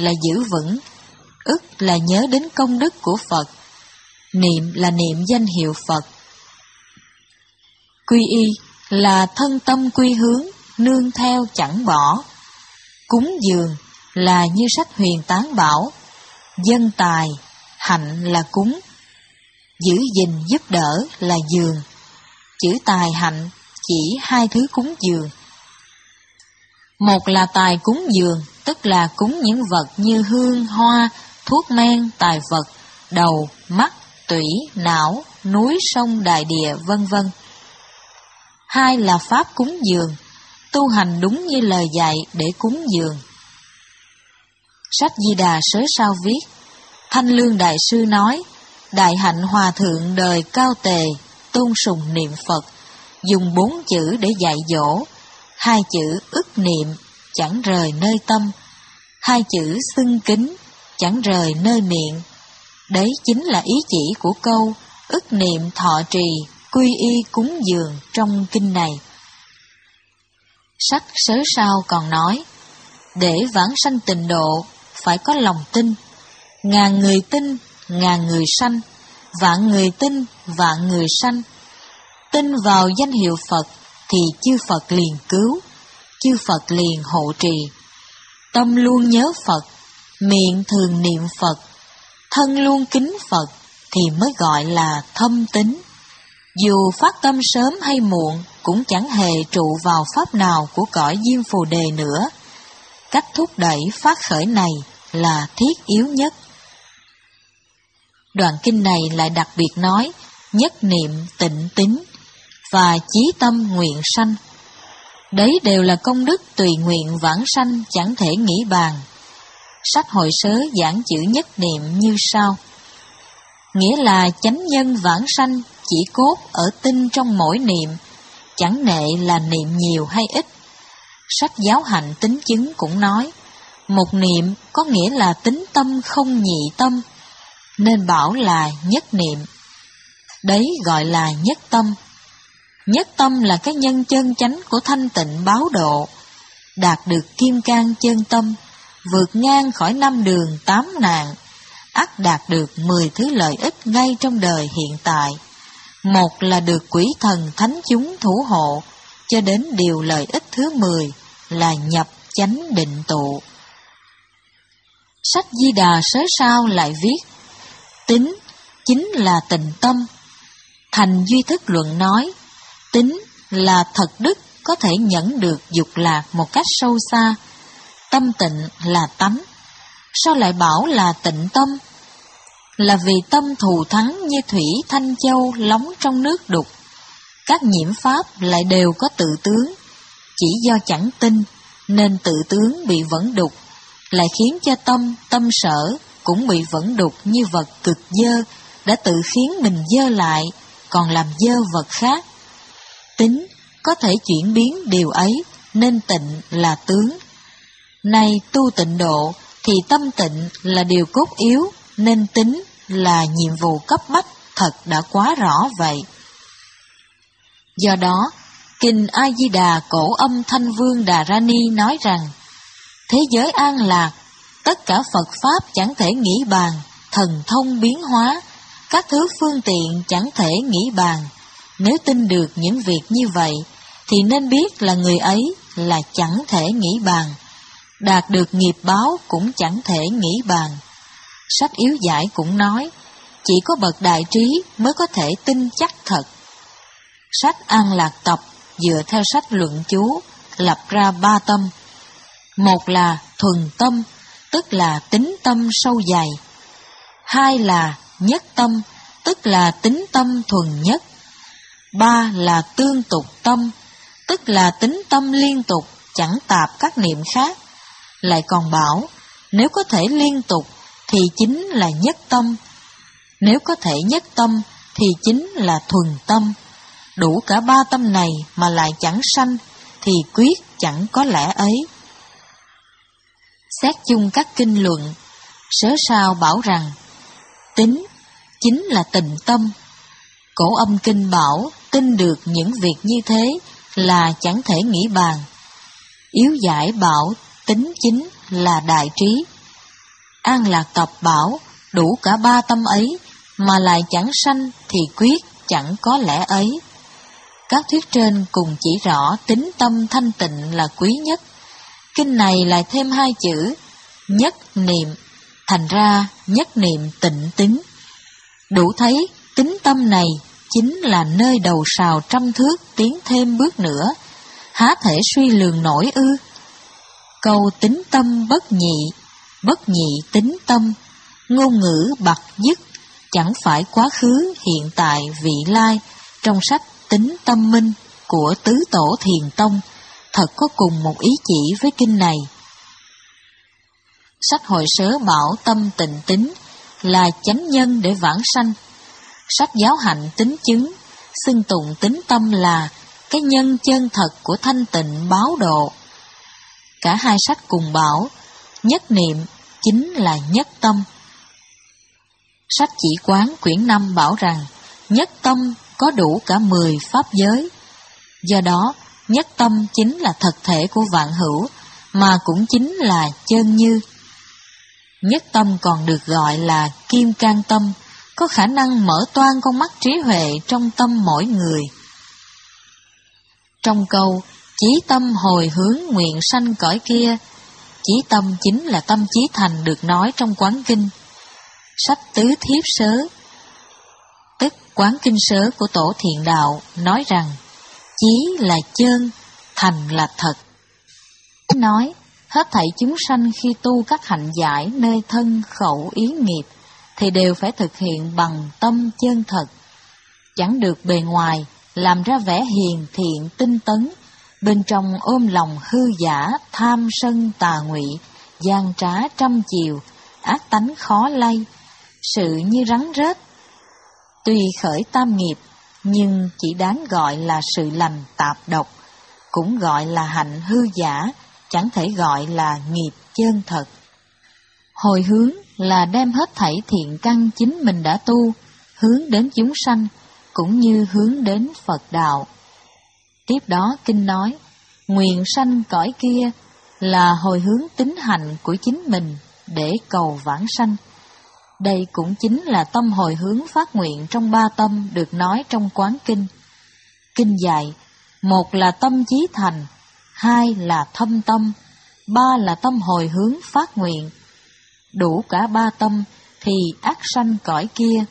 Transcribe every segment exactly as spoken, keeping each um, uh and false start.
là giữ vững, ức là nhớ đến công đức của Phật, niệm là niệm danh hiệu Phật. Quy y là thân tâm quy hướng, nương theo chẳng bỏ. Cúng dường là như sách Huyền Tán bảo, dân tài, hạnh là cúng. Giữ gìn giúp đỡ là dường. Chữ tài hạnh chỉ hai thứ cúng dường. Một là tài cúng dường, tức là cúng những vật như hương, hoa, thuốc men, tài vật, đầu, mắt, tủy, não, núi, sông, đại địa, vân vân. Hai là pháp cúng dường, tu hành đúng như lời dạy để cúng dường. Sách Di Đà sớ sao viết, Thanh Lương Đại Sư nói, Đại Hạnh Hòa Thượng đời cao tề, tôn sùng niệm Phật, dùng bốn chữ để dạy dỗ, hai chữ ức niệm, chẳng rời nơi tâm, hai chữ xưng kính, chẳng rời nơi miệng. Đấy chính là ý chỉ của câu ức niệm thọ trì, quy y cúng dường trong kinh này. Sách sớ sao còn nói, để vãng sanh tịnh độ, phải có lòng tin. Ngàn người tin, ngàn người sanh, vạn người tin, vạn người sanh. Tin vào danh hiệu Phật, thì chư Phật liền cứu, chư Phật liền hộ trì. Tâm luôn nhớ Phật, miệng thường niệm Phật, thân luôn kính Phật, thì mới gọi là thâm tín. Dù phát tâm sớm hay muộn, cũng chẳng hề trụ vào pháp nào của cõi Diêm Phù Đề nữa. Cách thúc đẩy phát khởi này là thiết yếu nhất. Đoạn kinh này lại đặc biệt nói, nhất niệm tịnh tín và chí tâm nguyện sanh. Đấy đều là công đức tùy nguyện vãng sanh chẳng thể nghĩ bàn. Sách Hội Sớ giảng chữ nhất niệm như sau. Nghĩa là chánh nhân vãng sanh chỉ cốt ở tinh trong mỗi niệm, chẳng nệ là niệm nhiều hay ít. Sách Giáo Hạnh Tính Chứng cũng nói, một niệm có nghĩa là tính tâm không nhị tâm, nên bảo là nhất niệm. Đấy gọi là nhất tâm. Nhất tâm là cái nhân chân chánh của thanh tịnh báo độ, đạt được kim cang chân tâm, vượt ngang khỏi năm đường tám nạn, ắt đạt được mười thứ lợi ích ngay trong đời hiện tại. Một là được quỷ thần thánh chúng thủ hộ, cho đến điều lợi ích thứ mười là nhập chánh định tụ. Sách Di Đà sớ sao lại viết, tín chính là tịnh tâm. Thành Duy Thức Luận nói, tín là thật đức có thể nhẫn được dục lạc một cách sâu xa. Tâm tịnh là tánh. Sao lại bảo là tịnh tâm? Là vì tâm thù thắng như thủy thanh châu lóng trong nước đục. Các nhiễm pháp lại đều có tự tướng. Chỉ do chẳng tin nên tự tướng bị vẫn đục, lại khiến cho tâm, tâm sở cũng bị vẫn đục như vật cực dơ, đã tự khiến mình dơ lại, còn làm dơ vật khác. Tính có thể chuyển biến điều ấy, nên tịnh là tướng. Nay tu tịnh độ thì tâm tịnh là điều cốt yếu, nên tính là nhiệm vụ cấp bách, thật đã quá rõ vậy. Do đó, Kinh A Di Đà Cổ Âm Thanh Vương Đà Ra Ni nói rằng, thế giới an lạc, tất cả Phật Pháp chẳng thể nghĩ bàn, thần thông biến hóa, các thứ phương tiện chẳng thể nghĩ bàn. Nếu tin được những việc như vậy, thì nên biết là người ấy là chẳng thể nghĩ bàn, đạt được nghiệp báo cũng chẳng thể nghĩ bàn. Sách Yếu Giải cũng nói, chỉ có bậc đại trí mới có thể tin chắc thật. Sách An Lạc Tập dựa theo sách Luận Chú, lập ra ba tâm. Một là thuần tâm, tức là tính tâm sâu dày. Hai là nhất tâm, tức là tính tâm thuần nhất. Ba là tương tục tâm, tức là tính tâm liên tục, chẳng tạp các niệm khác. Lại còn bảo, nếu có thể liên tục thì chính là nhất tâm, nếu có thể nhất tâm thì chính là thuần tâm. Đủ cả ba tâm này mà lại chẳng sanh, thì quyết chẳng có lẽ ấy. Xét chung các kinh luận, Sớ Sao bảo rằng, tín chính là tịnh tâm. Cổ Âm Kinh bảo, tin được những việc như thế là chẳng thể nghĩ bàn. Yếu Giải bảo, tín chính là đại trí. An Lạc Tập bảo đủ cả ba tâm ấy, mà lại chẳng sanh thì quyết chẳng có lẽ ấy. Các thuyết trên cùng chỉ rõ tính tâm thanh tịnh là quý nhất. Kinh này lại thêm hai chữ nhất niệm, thành ra nhất niệm tịnh tính. Đủ thấy tính tâm này chính là nơi đầu sào trăm thước tiến thêm bước nữa, há thể suy lường nổi ư? Câu tính tâm bất nhị, bất nhị tính tâm, ngôn ngữ bặt dứt, chẳng phải quá khứ, hiện tại, vị lai, trong sách Tính Tâm Minh của Tứ Tổ Thiền Tông, thật có cùng một ý chỉ với kinh này. Sách Hội Sớ bảo tâm tịnh tính là chánh nhân để vãng sanh. Sách Giáo Hạnh Tính Chứng xưng tụng tính tâm là cái nhân chân thật của thanh tịnh báo độ. Cả hai sách cùng bảo nhất niệm chính là nhất tâm. Sách Chỉ Quán quyển năm bảo rằng nhất tâm có đủ cả mười pháp giới. Do đó, nhất tâm chính là thật thể của vạn hữu, mà cũng chính là chân như. Nhất tâm còn được gọi là kim cang tâm, có khả năng mở toang con mắt trí huệ trong tâm mỗi người. Trong câu chí tâm hồi hướng nguyện sanh cõi kia, chí tâm chính là tâm chí thành được nói trong Quán Kinh. Sách Tứ Thiếp Sớ, tức Quán Kinh Sớ của Tổ Thiện Đạo, nói rằng chí là chân, thành là thật. Nói hết thảy chúng sanh khi tu các hạnh giải nơi thân khẩu ý nghiệp thì đều phải thực hiện bằng tâm chân thật, chẳng được bề ngoài làm ra vẻ hiền thiện tinh tấn, bên trong ôm lòng hư giả, tham sân tà ngụy, gian trá trăm chiều, ác tánh khó lay, sự như rắn rết. Tuy khởi tam nghiệp, nhưng chỉ đáng gọi là sự lành tạp độc, cũng gọi là hạnh hư giả, chẳng thể gọi là nghiệp chân thật. Hồi hướng là đem hết thảy thiện căn chính mình đã tu, hướng đến chúng sanh, cũng như hướng đến Phật đạo. Tiếp đó Kinh nói, nguyện sanh cõi kia là hồi hướng tín hạnh của chính mình để cầu vãng sanh. Đây cũng chính là tâm hồi hướng phát nguyện trong ba tâm được nói trong Quán Kinh. Kinh dạy, một là tâm chí thành, hai là thâm tâm, ba là tâm hồi hướng phát nguyện. Đủ cả ba tâm thì ác sanh cõi kia.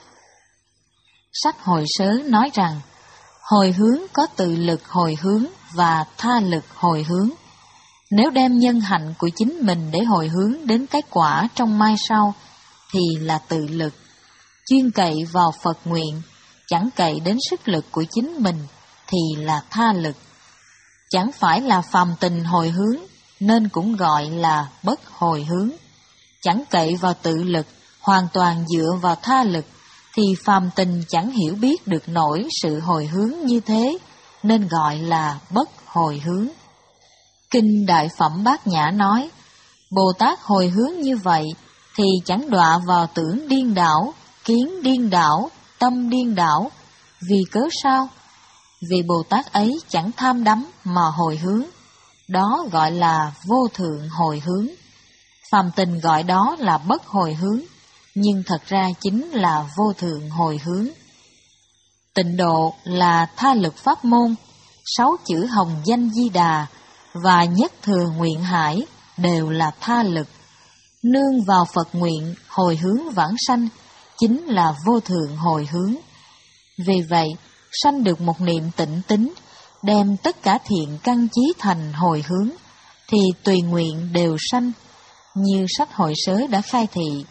Sách Hội Sớ nói rằng, hồi hướng có tự lực hồi hướng và tha lực hồi hướng. Nếu đem nhân hạnh của chính mình để hồi hướng đến cái quả trong mai sau, thì là tự lực. Chuyên cậy vào Phật nguyện, chẳng cậy đến sức lực của chính mình, thì là tha lực. Chẳng phải là phàm tình hồi hướng, nên cũng gọi là bất hồi hướng. Chẳng cậy vào tự lực, hoàn toàn dựa vào tha lực, thì phàm tình chẳng hiểu biết được nổi sự hồi hướng như thế, nên gọi là bất hồi hướng. Kinh Đại Phẩm Bát Nhã nói, Bồ Tát hồi hướng như vậy, thì chẳng đọa vào tưởng điên đảo, kiến điên đảo, tâm điên đảo. Vì cớ sao? Vì Bồ Tát ấy chẳng tham đắm mà hồi hướng. Đó gọi là vô thượng hồi hướng. Phàm tình gọi đó là bất hồi hướng, nhưng thật ra chính là vô thượng hồi hướng. Tịnh độ là tha lực pháp môn, sáu chữ hồng danh Di Đà và nhất thừa nguyện hải đều là tha lực. Nương vào Phật nguyện hồi hướng vãng sanh chính là vô thượng hồi hướng. Vì vậy, sanh được một niệm tịnh tính, đem tất cả thiện căn chí thành hồi hướng, thì tùy nguyện đều sanh, như sách Hội Sớ đã khai thị.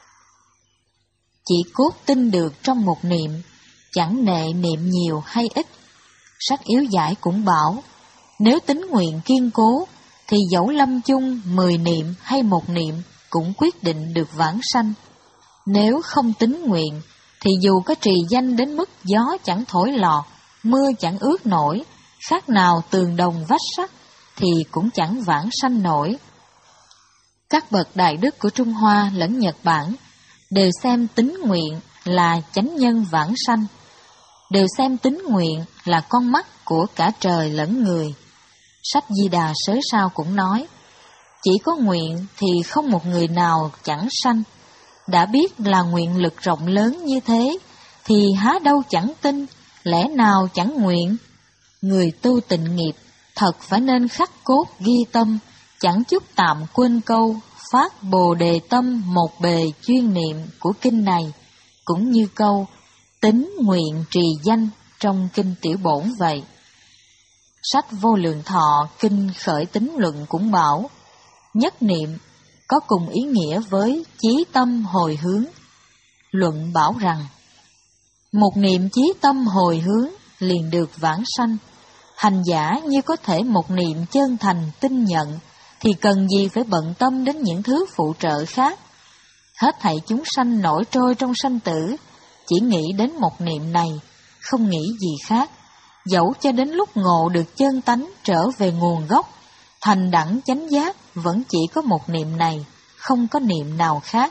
Chỉ cốt tin được trong một niệm, chẳng nệ niệm nhiều hay ít. Sách Yếu Giải cũng bảo, nếu tính nguyện kiên cố, thì dẫu lâm chung mười niệm hay một niệm cũng quyết định được vãng sanh. Nếu không tính nguyện, thì dù có trì danh đến mức gió chẳng thổi lọt, mưa chẳng ướt nổi, khác nào tường đồng vách sắt, thì cũng chẳng vãng sanh nổi. Các bậc đại đức của Trung Hoa lẫn Nhật Bản đều xem tính nguyện là chánh nhân vãng sanh, đều xem tính nguyện là con mắt của cả trời lẫn người. Sách Di Đà Sớ Sao cũng nói, Chỉ có nguyện thì không một người nào chẳng sanh. Đã biết là nguyện lực rộng lớn như thế, thì há đâu chẳng tin, lẽ nào chẳng nguyện. Người tu tịnh nghiệp thật phải nên khắc cốt ghi tâm, chẳng chút tạm quên câu phát bồ đề tâm một bề chuyên niệm của kinh này, cũng như câu tín nguyện trì danh trong kinh Tiểu Bổn vậy. Sách Vô Lượng Thọ kinh Khởi Tín Luận cũng bảo, nhất niệm có cùng ý nghĩa với chí tâm hồi hướng. Luận bảo rằng, một niệm chí tâm hồi hướng liền được vãng sanh. Hành giả như có thể một niệm chân thành tin nhận, thì cần gì phải bận tâm đến những thứ phụ trợ khác. Hết thảy chúng sanh nổi trôi trong sanh tử, chỉ nghĩ đến một niệm này, không nghĩ gì khác. Dẫu cho đến lúc ngộ được chân tánh trở về nguồn gốc, thành đẳng chánh giác, vẫn chỉ có một niệm này, không có niệm nào khác.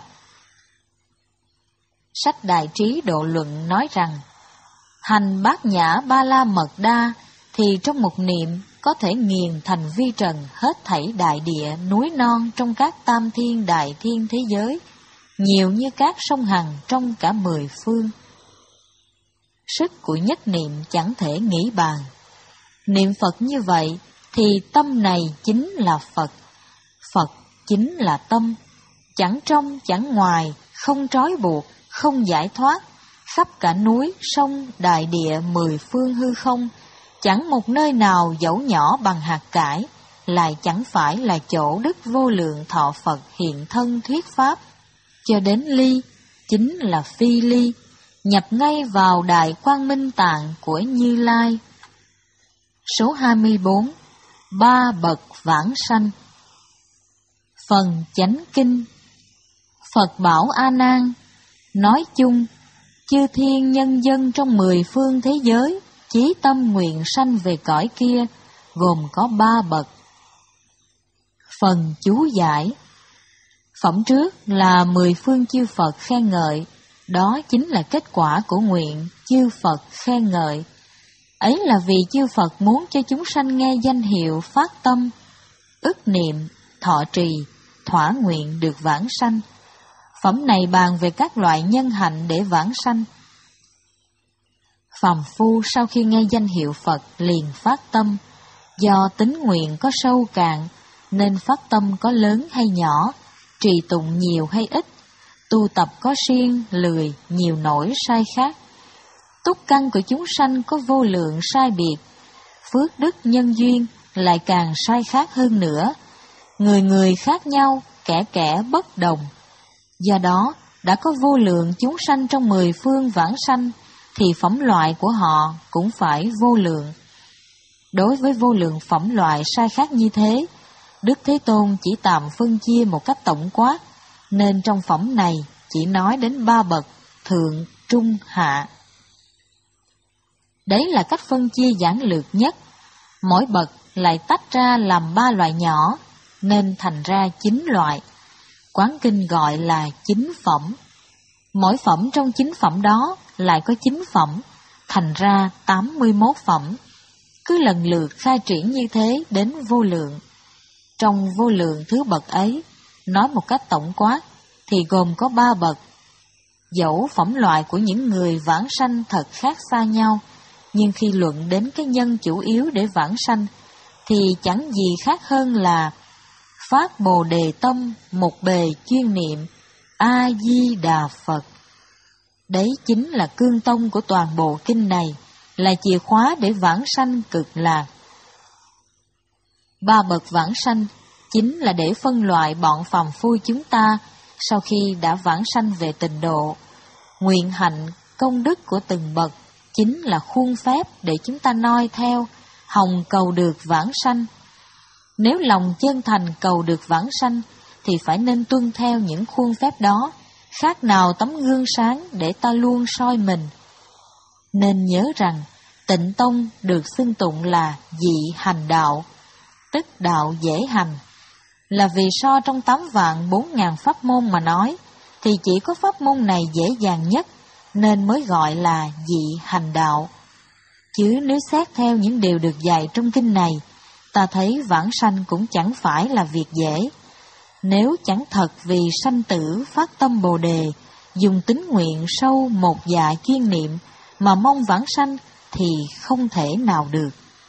Sách Đại Trí Độ Luận nói rằng, hành bát nhã ba la mật đa, thì trong một niệm có thể nghiền thành vi trần hết thảy đại địa, núi non trong các tam thiên đại thiên thế giới, nhiều như các sông Hằng trong cả mười phương. Sức của nhất niệm chẳng thể nghĩ bàn. Niệm Phật như vậy thì tâm này chính là Phật, Phật chính là tâm, chẳng trong chẳng ngoài, không trói buộc, không giải thoát, khắp cả núi, sông, đại địa mười phương hư không, chẳng một nơi nào dẫu nhỏ bằng hạt cải, lại chẳng phải là chỗ Đức Vô Lượng Thọ Phật hiện thân thuyết pháp, cho đến ly, chính là phi ly, nhập ngay vào Đại Quang Minh Tạng của Như Lai. Số hai mươi bốn. Ba bậc vãng sanh. Phần Chánh Kinh. Phật bảo A Nan, nói chung, chư thiên nhân dân trong mười phương thế giới, chí tâm nguyện sanh về cõi kia, gồm có ba bậc. Phần chú giải. Phẩm trước là mười phương chư Phật khen ngợi, đó chính là kết quả của nguyện chư Phật khen ngợi. Ấy là vì chư Phật muốn cho chúng sanh nghe danh hiệu phát tâm, ức niệm, thọ trì, thỏa nguyện được vãng sanh. Phẩm này bàn về các loại nhân hạnh để vãng sanh. Phàm phu sau khi nghe danh hiệu Phật liền phát tâm, do tính nguyện có sâu cạn nên phát tâm có lớn hay nhỏ, trì tụng nhiều hay ít, tu tập có siêng, lười, nhiều nổi sai khác. Túc căn của chúng sanh có vô lượng sai biệt, phước đức nhân duyên lại càng sai khác hơn nữa. Người người khác nhau, kẻ kẻ bất đồng. Do đó, đã có vô lượng chúng sanh trong mười phương vãng sanh, thì phẩm loại của họ cũng phải vô lượng. Đối với vô lượng phẩm loại sai khác như thế, Đức Thế Tôn chỉ tạm phân chia một cách tổng quát, nên trong phẩm này chỉ nói đến ba bậc, thượng, trung, hạ. Đấy là cách phân chia giản lược nhất. Mỗi bậc lại tách ra làm ba loại nhỏ, nên thành ra chín loại. Quán kinh gọi là chín phẩm. Mỗi phẩm trong chín phẩm đó lại có chín phẩm, thành ra tám mươi mốt phẩm. Cứ lần lượt khai triển như thế đến vô lượng. Trong vô lượng thứ bậc ấy, nói một cách tổng quát, thì gồm có ba bậc. Dẫu phẩm loại của những người vãng sanh thật khác xa nhau, nhưng khi luận đến cái nhân chủ yếu để vãng sanh, thì chẳng gì khác hơn là phát bồ đề tâm một bề chuyên niệm A Di Đà Phật. Đấy chính là cương tông của toàn bộ kinh này, là chìa khóa để vãng sanh cực lạc. Ba bậc vãng sanh chính là để phân loại bọn phàm phu chúng ta sau khi đã vãng sanh về tịnh độ. Nguyện hạnh, công đức của từng bậc chính là khuôn phép để chúng ta noi theo, hòng cầu được vãng sanh. Nếu lòng chân thành cầu được vãng sanh, thì phải nên tuân theo những khuôn phép đó, khác nào tấm gương sáng để ta luôn soi mình. Nên nhớ rằng, Tịnh Tông được xưng tụng là dị hành đạo, tức đạo dễ hành, là vì so trong tám vạn bốn ngàn pháp môn mà nói, thì chỉ có pháp môn này dễ dàng nhất, nên mới gọi là dị hành đạo. Chứ nếu xét theo những điều được dạy trong kinh này, ta thấy vãng sanh cũng chẳng phải là việc dễ. nếu chẳng thật vì sanh tử phát tâm Bồ đề, dùng tín nguyện sâu một dạ chuyên niệm mà mong vãng sanh thì không thể nào được.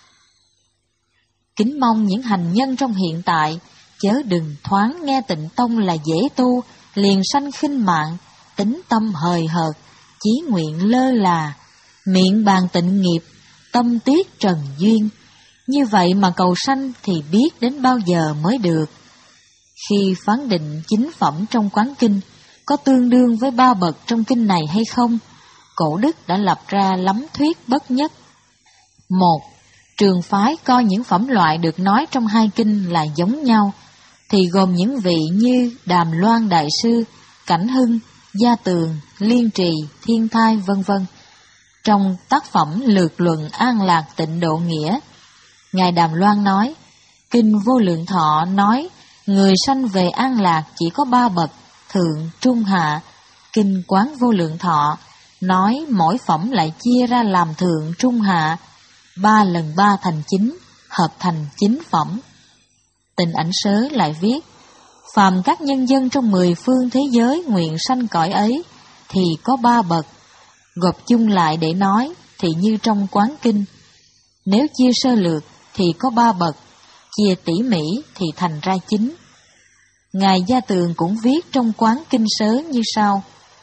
Kính mong những hành nhân trong hiện tại chớ đừng thoáng nghe Tịnh Tông là dễ tu, liền sanh khinh mạng, tính tâm hời hợt, chí nguyện lơ là, miệng bàn tịnh nghiệp, tâm tiếc trần duyên. Như vậy mà cầu sanh thì biết đến bao giờ mới được. Khi phán định chính phẩm trong Quán Kinh, có tương đương với ba bậc trong kinh này hay không? Cổ đức đã lập ra lắm thuyết bất nhất. Một, trường phái coi những phẩm loại được nói trong hai kinh là giống nhau, thì gồm những vị như Đàm Loan Đại Sư, Cảnh Hưng, Gia Tường, Liên Trì, Thiên Thai, vân vân. Trong tác phẩm Lược Luận An Lạc Tịnh Độ Nghĩa, Ngài Đàm Loan nói, Kinh Vô Lượng Thọ nói người sanh về an lạc chỉ có ba bậc, thượng, trung, hạ. Kinh Quán Vô Lượng Thọ nói mỗi phẩm lại chia ra làm thượng, trung, hạ, ba lần ba thành chín, hợp thành chín phẩm. Tịnh Ảnh Sớ lại viết, phàm các nhân dân trong mười phương thế giới nguyện sanh cõi ấy thì có ba bậc, gộp chung lại để nói thì như trong Quán Kinh. Nếu chia sơ lược thì có ba bậc, chia tỉ mỉ thì thành ra chín. Ngài Gia Tường cũng viết trong Quán Kinh Sớ như sau: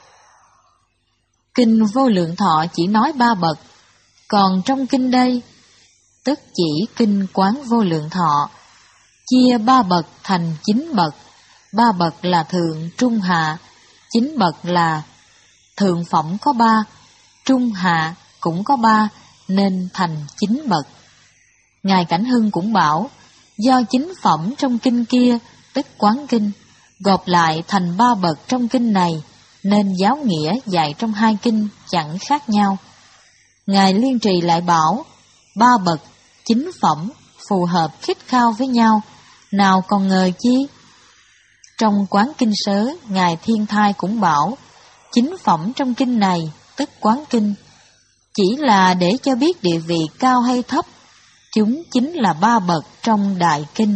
Kinh Vô Lượng Thọ chỉ nói ba bậc, còn trong kinh đây, tức chỉ Kinh Quán Vô Lượng Thọ, chia ba bậc thành chín bậc. Ba bậc là thượng, trung, hạ, chín bậc là thượng phẩm có ba, trung, hạ cũng có ba, nên thành chín bậc. Ngài Cảnh Hưng cũng bảo, do chín phẩm trong kinh kia, tức Quán Kinh, gộp lại thành ba bậc trong kinh này, nên giáo nghĩa dạy trong hai kinh chẳng khác nhau. Ngài Liên Trì lại bảo, ba bậc, chín phẩm, phù hợp khít khao với nhau, nào còn ngờ chi. Trong Quán Kinh Sớ, Ngài Thiên Thai cũng bảo, chín phẩm trong kinh này, tức Quán Kinh, chỉ là để cho biết địa vị cao hay thấp, chúng chính là ba bậc trong Đại Kinh.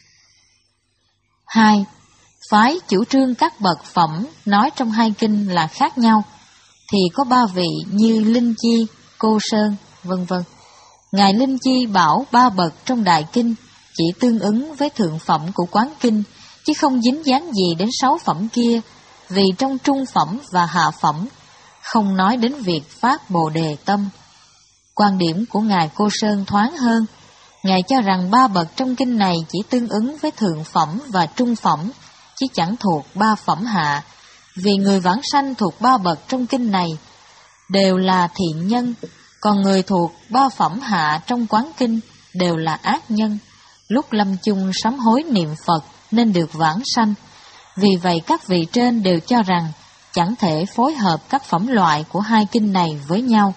Hai, phái chủ trương các bậc phẩm nói trong hai kinh là khác nhau, thì có ba vị như Linh Chi, Cô Sơn, vân vân. Ngài Linh Chi bảo ba bậc trong Đại Kinh chỉ tương ứng với thượng phẩm của Quán Kinh, chứ không dính dáng gì đến sáu phẩm kia, vì trong trung phẩm và hạ phẩm không nói đến việc phát Bồ Đề tâm. Quan điểm của Ngài Cô Sơn thoáng hơn. Ngài cho rằng ba bậc trong kinh này chỉ tương ứng với thượng phẩm và trung phẩm, chứ chẳng thuộc ba phẩm hạ, vì người vãng sanh thuộc ba bậc trong kinh này đều là thiện nhân, còn người thuộc ba phẩm hạ trong Quán Kinh đều là ác nhân, lúc lâm chung sám hối niệm Phật nên được vãng sanh. Vì vậy các vị trên đều cho rằng chẳng thể phối hợp các phẩm loại của hai kinh này với nhau.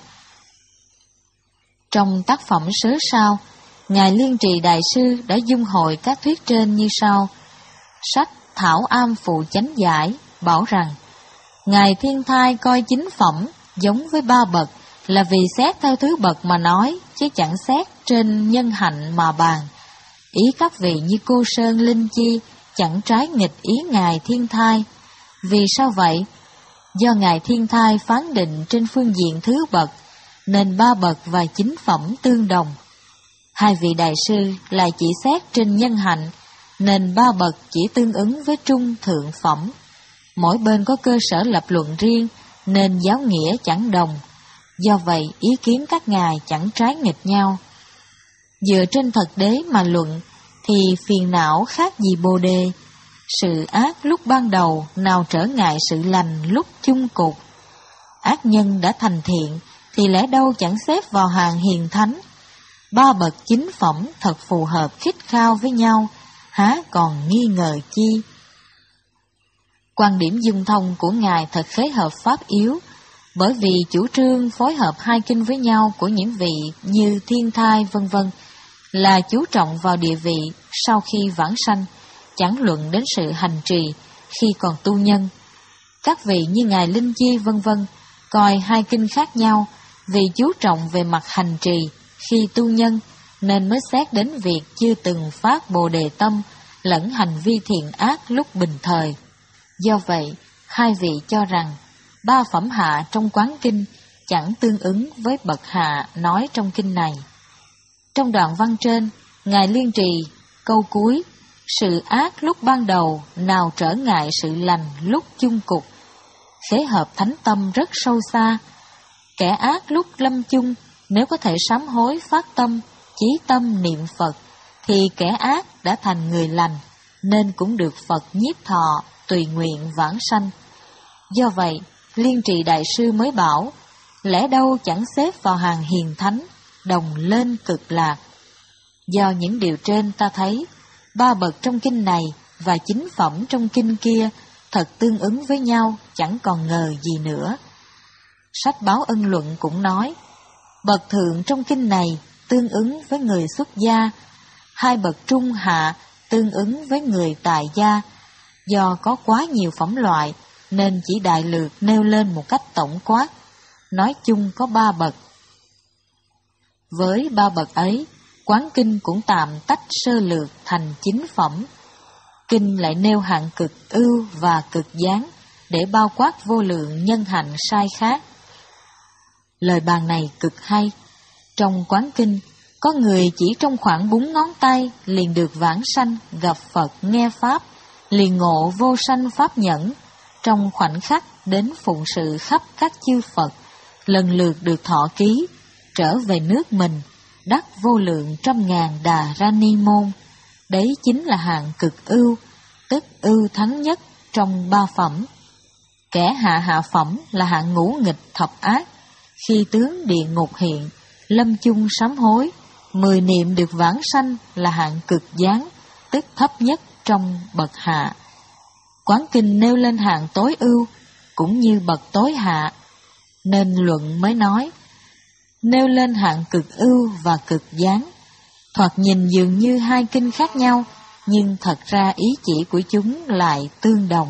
Trong tác phẩm Sớ sau, Ngài Liên Trì Đại Sư đã dung hội các thuyết trên như sau. Sách Thảo Am Phụ Chánh Giải bảo rằng, Ngài Thiên Thai coi chín phẩm giống với ba bậc là vì xét theo thứ bậc mà nói, chứ chẳng xét trên nhân hạnh mà bàn. Ý các vị như Cô Sơn, Linh Chi chẳng trái nghịch ý Ngài Thiên Thai. Vì sao vậy? Do Ngài Thiên Thai phán định trên phương diện thứ bậc, nên ba bậc và chín phẩm tương đồng. Hai vị đại sư lại chỉ xét trên nhân hạnh, nên ba bậc chỉ tương ứng với trung thượng phẩm. Mỗi bên có cơ sở lập luận riêng, nên giáo nghĩa chẳng đồng. Do vậy, ý kiến các ngài chẳng trái nghịch nhau. Dựa trên thực đế mà luận, thì phiền não khác gì Bồ Đề. Sự ác lúc ban đầu nào trở ngại sự lành lúc chung cục. Ác nhân đã thành thiện, thì lẽ đâu chẳng xếp vào hàng hiền thánh. Ba bậc chín phẩm thật phù hợp khít khao với nhau, há còn nghi ngờ chi. Quan điểm dung thông của Ngài thật khế hợp pháp yếu, bởi vì chủ trương phối hợp hai kinh với nhau của những vị như Thiên Thai vân vân là chú trọng vào địa vị sau khi vãng sanh, chẳng luận đến sự hành trì khi còn tu nhân. Các vị như Ngài Linh Chi vân vân coi hai kinh khác nhau vì chú trọng về mặt hành trì khi tu nhân, nên mới xét đến việc chưa từng phát Bồ Đề tâm lẫn hành vi thiện ác lúc bình thời. Do vậy, hai vị cho rằng ba phẩm hạ trong Quán Kinh chẳng tương ứng với bậc hạ nói trong kinh này. Trong đoạn văn trên, Ngài Liên Trì câu cuối: sự ác lúc ban đầu nào trở ngại sự lành lúc chung cục, khế hợp thánh tâm rất sâu xa. Kẻ ác lúc lâm chung nếu có thể sám hối phát tâm, chí tâm niệm Phật, thì kẻ ác đã thành người lành, nên cũng được Phật nhiếp thọ, tùy nguyện vãng sanh. Do vậy, Liên Trì Đại Sư mới bảo, lẽ đâu chẳng xếp vào hàng hiền thánh, đồng lên cực lạc. Do những điều trên ta thấy, ba bậc trong kinh này và chính phẩm trong kinh kia thật tương ứng với nhau, chẳng còn ngờ gì nữa. Sách Báo Ân Luận cũng nói, bậc thượng trong kinh này tương ứng với người xuất gia, hai bậc trung hạ tương ứng với người tại gia. Do có quá nhiều phẩm loại nên chỉ đại lược nêu lên một cách tổng quát, nói chung có ba bậc. Với ba bậc ấy, Quán Kinh cũng tạm tách sơ lược thành chín phẩm. Kinh lại nêu hạng cực ưu và cực gián để bao quát vô lượng nhân hạnh sai khác. Lời bàn này cực hay. Trong Quán Kinh, có người chỉ trong khoảng bốn ngón tay liền được vãng sanh, gặp Phật nghe Pháp, liền ngộ vô sanh Pháp nhẫn, trong khoảnh khắc đến phụng sự khắp các chư Phật, lần lượt được thọ ký, trở về nước mình, đắc vô lượng trăm ngàn đà ra ni môn. Đấy chính là hạng cực ưu, tức ưu thắng nhất trong ba phẩm. Kẻ hạ hạ phẩm là hạng ngũ nghịch thập ác, khi tướng địa ngục hiện, lâm chung sám hối, mười niệm được vãng sanh là hạng cực gián, tức thấp nhất trong bậc hạ. Quán Kinh nêu lên hạng tối ưu, cũng như bậc tối hạ, nên luận mới nói, nêu lên hạng cực ưu và cực gián. Thoạt nhìn dường như hai kinh khác nhau, nhưng thật ra ý chỉ của chúng lại tương đồng.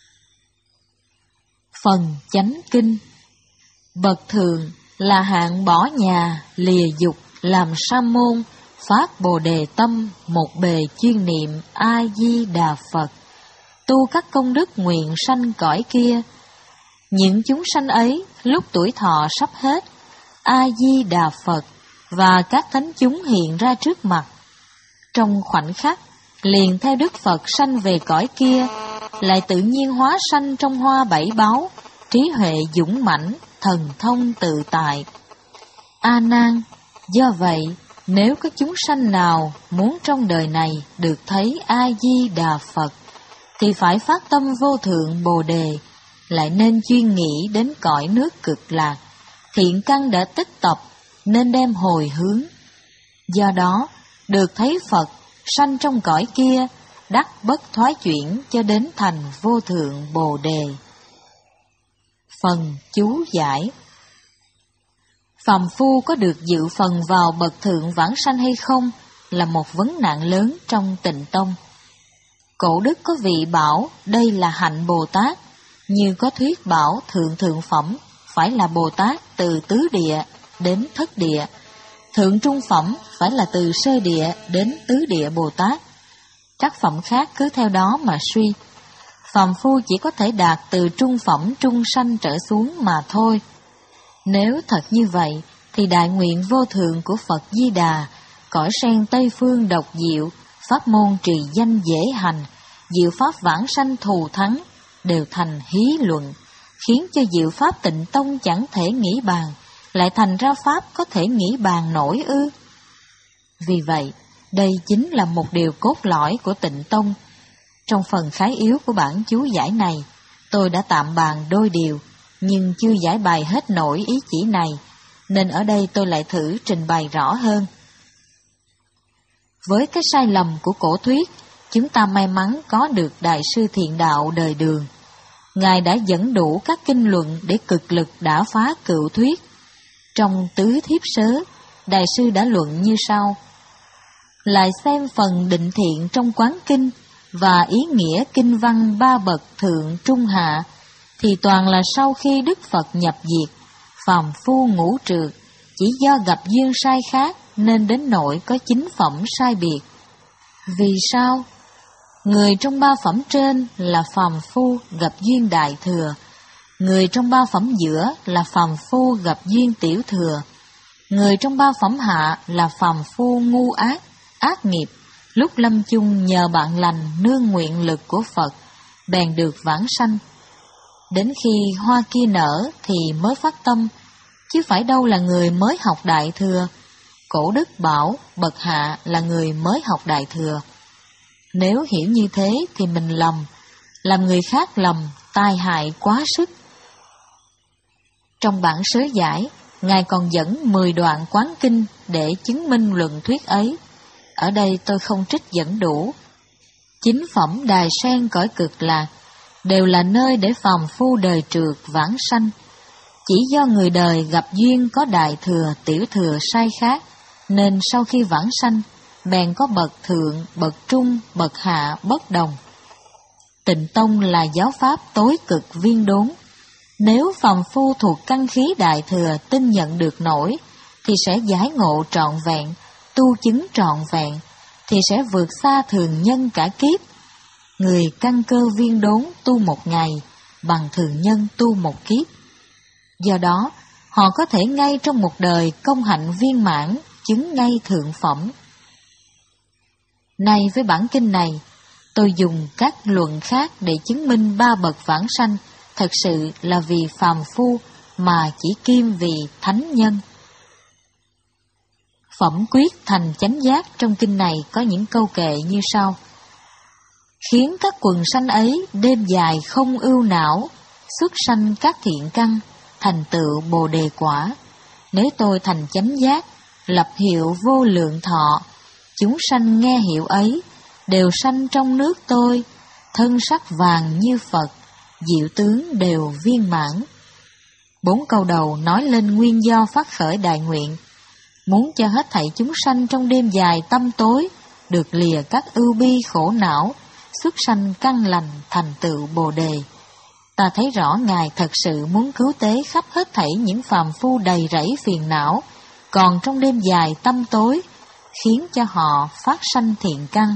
Phần chánh kinh. Bậc thượng là hạng bỏ nhà, lìa dục, làm sa môn, phát bồ đề tâm, một bề chuyên niệm A-di-đà Phật, tu các công đức nguyện sanh cõi kia. Những chúng sanh ấy, lúc tuổi thọ sắp hết, A-di-đà Phật và các thánh chúng hiện ra trước mặt. Trong khoảnh khắc, liền theo Đức Phật sanh về cõi kia, lại tự nhiên hóa sanh trong hoa bảy báu, trí huệ dũng mãnh, thần thông tự tại. A Nan, do vậy, nếu có chúng sanh nào muốn trong đời này được thấy A-di-đà Phật, thì phải phát tâm vô thượng Bồ Đề, lại nên chuyên nghĩ đến cõi nước cực lạc. Thiện căn đã tích tập, nên đem hồi hướng. Do đó, được thấy Phật sanh trong cõi kia, đắc bất thoái chuyển cho đến thành vô thượng Bồ Đề. Phần chú giải. Phàm phu có được dự phần vào bậc thượng vãng sanh hay không là một vấn nạn lớn trong Tịnh Tông. Cổ đức có vị bảo đây là hạnh Bồ Tát, như có thuyết bảo thượng thượng phẩm phải là Bồ Tát từ tứ địa đến thất địa, thượng trung phẩm phải là từ sơ địa đến tứ địa Bồ Tát. Các phẩm khác cứ theo đó mà suy. Phàm phu chỉ có thể đạt từ trung phẩm trung sanh trở xuống mà thôi. Nếu thật như vậy, thì đại nguyện vô thượng của Phật Di Đà, cõi sen Tây Phương độc diệu, pháp môn trì danh dễ hành, diệu pháp vãng sanh thù thắng, đều thành hí luận, khiến cho diệu pháp Tịnh Tông chẳng thể nghĩ bàn, lại thành ra pháp có thể nghĩ bàn nổi ư? Vì vậy, đây chính là một điều cốt lõi của Tịnh Tông. Trong phần khái yếu của bản chú giải này, tôi đã tạm bàn đôi điều, nhưng chưa giải bày hết nổi ý chỉ này, nên ở đây tôi lại thử trình bày rõ hơn. Với cái sai lầm của cổ thuyết, chúng ta may mắn có được Đại sư Thiện Đạo đời Đường. Ngài đã dẫn đủ các kinh luận để cực lực đả phá cựu thuyết. Trong Tứ Thiếp Sớ, Đại sư đã luận như sau. Lại xem phần định thiện trong Quán Kinh và ý nghĩa kinh văn ba bậc thượng trung hạ, thì toàn là sau khi Đức Phật nhập diệt, phàm phu ngũ trượt, chỉ do gặp duyên sai khác nên đến nỗi có chính phẩm sai biệt. Vì sao? Người trong ba phẩm trên là phàm phu gặp duyên đại thừa, người trong ba phẩm giữa là phàm phu gặp duyên tiểu thừa, người trong ba phẩm hạ là phàm phu ngu ác, ác nghiệp, lúc lâm chung nhờ bạn lành nương nguyện lực của Phật, bèn được vãng sanh. Đến khi hoa kia nở thì mới phát tâm, chứ phải đâu là người mới học đại thừa. Cổ đức bảo bậc hạ là người mới học đại thừa. Nếu hiểu như thế thì mình lầm, làm người khác lầm, tai hại quá sức. Trong bản sớ giải, Ngài còn dẫn mười đoạn quán kinh để chứng minh luận thuyết ấy. Ở đây tôi không trích dẫn đủ. Chính phẩm Đài Sen cõi Cực Lạc đều là nơi để phàm phu đời trượt vãng sanh. Chỉ do người đời gặp duyên có đại thừa, tiểu thừa sai khác, nên sau khi vãng sanh, bèn có bậc thượng, bậc trung, bậc hạ bất đồng. Tịnh Tông là giáo pháp tối cực viên đốn. Nếu phàm phu thuộc căn khí đại thừa tin nhận được nổi, thì sẽ giải ngộ trọn vẹn, tu chứng trọn vẹn, thì sẽ vượt xa thường nhân cả kiếp. Người căn cơ viên đốn tu một ngày, bằng thường nhân tu một kiếp. Do đó, họ có thể ngay trong một đời công hạnh viên mãn, chứng ngay thượng phẩm. Nay với bản kinh này, tôi dùng các luận khác để chứng minh ba bậc vãng sanh thật sự là vì phàm phu mà chỉ kiêm vì thánh nhân. Phẩm quyết thành chánh giác trong kinh này có những câu kệ như sau: khiến các quần sanh ấy đêm dài không ưu não, xuất sanh các thiện căn, thành tựu bồ đề quả. Nếu tôi thành chánh giác, lập hiệu vô lượng thọ, chúng sanh nghe hiệu ấy, đều sanh trong nước tôi, thân sắc vàng như Phật, diệu tướng đều viên mãn. Bốn câu đầu nói lên nguyên do phát khởi đại nguyện, muốn cho hết thảy chúng sanh trong đêm dài tăm tối được lìa các ưu bi khổ não, xuất sanh căn lành, thành tựu bồ đề. Ta thấy rõ Ngài thật sự muốn cứu tế khắp hết thảy những phàm phu đầy rẫy phiền não, còn trong đêm dài tăm tối, khiến cho họ phát sanh thiện căn.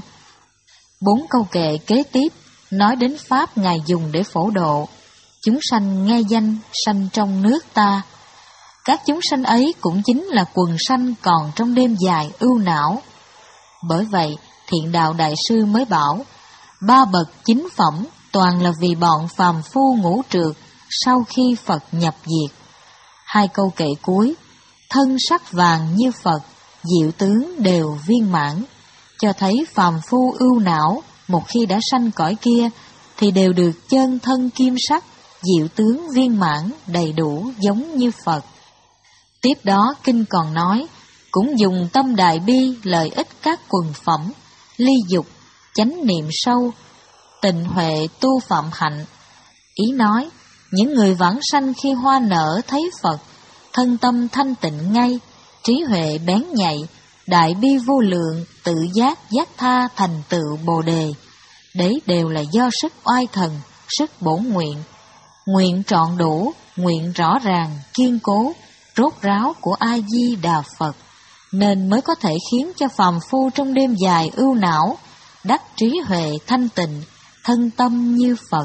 Bốn câu kệ kế tiếp nói đến pháp Ngài dùng để phổ độ. Chúng sanh nghe danh sanh trong nước ta. Các chúng sanh ấy cũng chính là quần sanh còn trong đêm dài ưu não. Bởi vậy, Thiện Đạo Đại Sư mới bảo, ba bậc chính phẩm toàn là vì bọn phàm phu ngũ trượt sau khi Phật nhập diệt. Hai câu kệ cuối, thân sắc vàng như Phật, diệu tướng đều viên mãn, cho thấy phàm phu ưu não một khi đã sanh cõi kia thì đều được chân thân kim sắc, diệu tướng viên mãn đầy đủ giống như Phật. Tiếp đó kinh còn nói, cũng dùng tâm đại bi lợi ích các quần phẩm, ly dục, chánh niệm sâu, tịnh huệ tu phạm hạnh. Ý nói, những người vãng sanh khi hoa nở thấy Phật, thân tâm thanh tịnh ngay, trí huệ bén nhạy, đại bi vô lượng, tự giác giác tha thành tựu bồ đề. Đấy đều là do sức oai thần, sức bổn nguyện, nguyện trọn đủ, nguyện rõ ràng, kiên cố, rốt ráo của A-di-đà Phật, nên mới có thể khiến cho phàm phu trong đêm dài ưu não, đắc trí huệ thanh tịnh, thân tâm như Phật.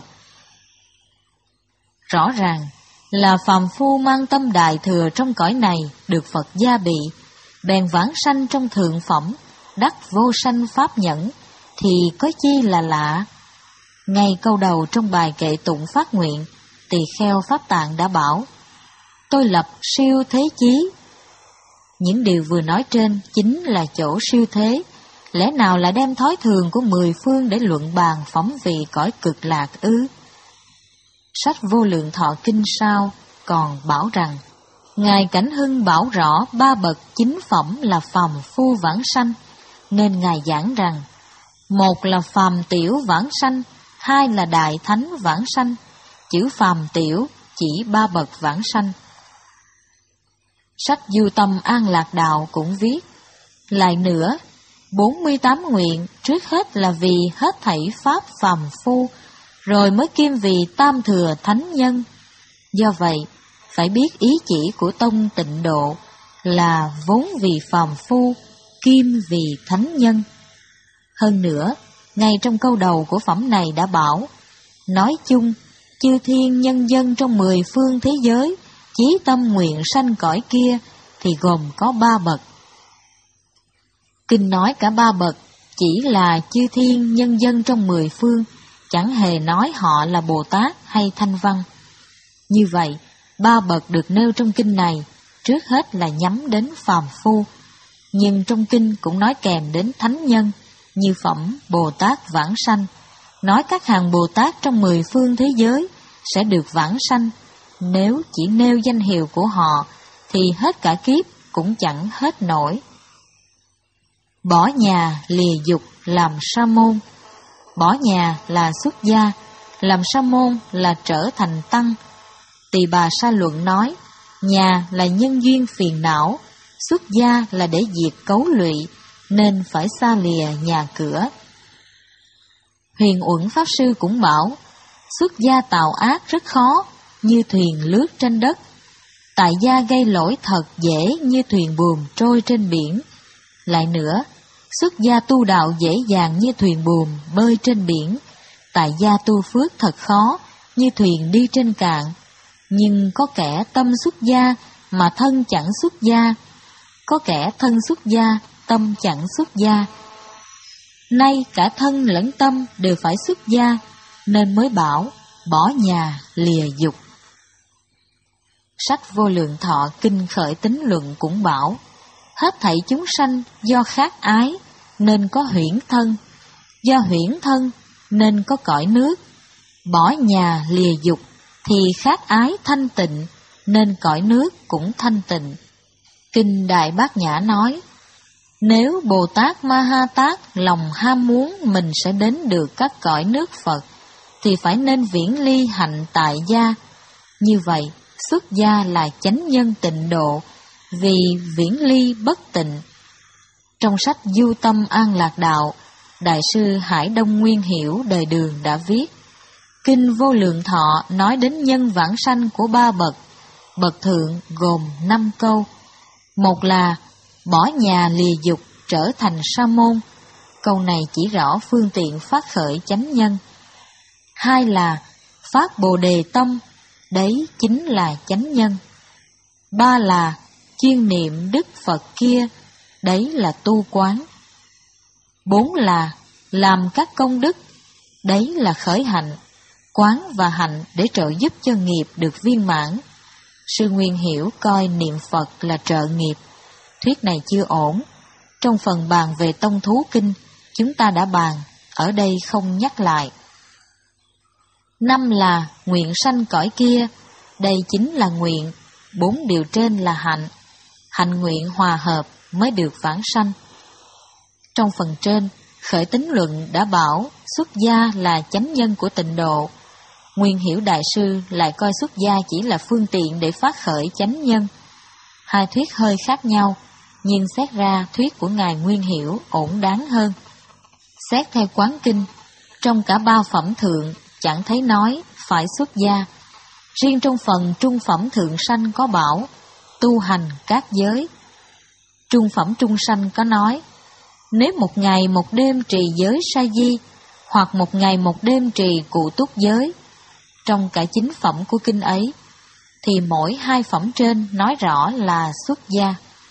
Rõ ràng là phàm phu mang tâm đại thừa trong cõi này được Phật gia bị, bèn vãng sanh trong thượng phẩm, đắc vô sanh pháp nhẫn, thì có chi là lạ. Ngay câu đầu trong bài kệ tụng phát nguyện, Tỳ Kheo Pháp Tạng đã bảo, tôi lập siêu thế chí. Những điều vừa nói trên chính là chỗ siêu thế, lẽ nào lại đem thói thường của mười phương để luận bàn phẩm vị cõi cực lạc ư? Sách Vô Lượng Thọ Kinh sau còn bảo rằng, Ngài Cảnh Hưng bảo rõ ba bậc chính phẩm là phàm phu vãng sanh, nên Ngài giảng rằng, một là phàm tiểu vãng sanh, hai là đại thánh vãng sanh. Chữ phàm tiểu chỉ ba bậc vãng sanh. Sách Du Tâm An Lạc Đạo cũng viết, lại nữa, bốn mươi tám nguyện trước hết là vì hết thảy pháp phàm phu, rồi mới kiêm vì tam thừa thánh nhân. Do vậy, phải biết ý chỉ của tông Tịnh Độ là vốn vì phàm phu, kiêm vì thánh nhân. Hơn nữa, ngay trong câu đầu của phẩm này đã bảo, nói chung, chư thiên nhân dân trong mười phương thế giới, chí tâm nguyện sanh cõi kia, thì gồm có ba bậc. Kinh nói cả ba bậc, chỉ là chư thiên nhân dân trong mười phương, chẳng hề nói họ là Bồ Tát hay Thanh Văn. Như vậy, ba bậc được nêu trong kinh này, trước hết là nhắm đến phàm phu, nhưng trong kinh cũng nói kèm đến thánh nhân, như phẩm Bồ Tát vãng sanh, nói các hàng Bồ Tát trong mười phương thế giới sẽ được vãng sanh. Nếu chỉ nêu danh hiệu của họ, thì hết cả kiếp cũng chẳng hết nổi. Bỏ nhà lìa dục làm sa môn. Bỏ nhà là xuất gia, làm sa môn là trở thành tăng. Tỳ Bà Sa Luận nói, nhà là nhân duyên phiền não, xuất gia là để diệt cấu lụy, nên phải xa lìa nhà cửa. Huyền Uẩn Pháp Sư cũng bảo, xuất gia tạo ác rất khó, như thuyền lướt trên đất. Tại gia gây lỗi thật dễ như thuyền buồm trôi trên biển. Lại nữa, xuất gia tu đạo dễ dàng như thuyền buồm bơi trên biển. Tại gia tu phước thật khó, như thuyền đi trên cạn. Nhưng có kẻ tâm xuất gia mà thân chẳng xuất gia, có kẻ thân xuất gia, tâm chẳng xuất gia. Nay cả thân lẫn tâm đều phải xuất gia, nên mới bảo bỏ nhà lìa dục. Sách Vô Lượng Thọ Kinh Khởi Tín Luận cũng bảo, hết thảy chúng sanh do khát ái nên có huyễn thân, do huyễn thân nên có cõi nước. Bỏ nhà lìa dục thì khát ái thanh tịnh, nên cõi nước cũng thanh tịnh. Kinh Đại Bát Nhã nói, nếu Bồ Tát Ma Ha Tát lòng ham muốn mình sẽ đến được các cõi nước Phật, thì phải nên viễn ly hạnh tại gia. Như vậy, xuất gia là chánh nhân tịnh độ, vì viễn ly bất tịnh. Trong sách Du Tâm An Lạc Đạo, Đại sư Hải Đông Nguyên Hiểu đời Đường đã viết, Kinh Vô Lượng Thọ nói đến nhân vãng sanh của ba bậc. Bậc thượng gồm năm câu. Một là bỏ nhà lìa dục trở thành sa môn. Câu này chỉ rõ phương tiện phát khởi chánh nhân. Hai là phát Bồ Đề tâm, đấy chính là chánh nhân. Ba là chuyên niệm Đức Phật kia, đấy là tu quán. Bốn là làm các công đức, đấy là khởi hạnh. Quán và hạnh để trợ giúp cho nghiệp được viên mãn. Sư Nguyên Hiểu coi niệm Phật là trợ nghiệp. Thuyết này chưa ổn. Trong phần bàn về Tông Thú Kinh, chúng ta đã bàn, ở đây không nhắc lại. Năm là nguyện sanh cõi kia, đây chính là nguyện. Bốn điều trên là hạnh. Hạnh nguyện hòa hợp mới được vãng sanh. Trong phần trên, Khởi Tín Luận đã bảo xuất gia là chánh nhân của tịnh độ. Nguyên Hiểu Đại Sư lại coi xuất gia chỉ là phương tiện để phát khởi chánh nhân. Hai thuyết hơi khác nhau, nhưng xét ra thuyết của Ngài Nguyên Hiểu ổn đáng hơn. Xét theo Quán Kinh, trong cả ba phẩm thượng chẳng thấy nói phải xuất gia. Riêng trong phần trung phẩm thượng sanh có bảo tu hành các giới. Trung phẩm trung sanh có nói, nếu một ngày một đêm trì giới sa di, hoặc một ngày một đêm trì cụ túc giới, trong cả chín phẩm của kinh ấy, thì mỗi hai phẩm trên nói rõ là xuất gia.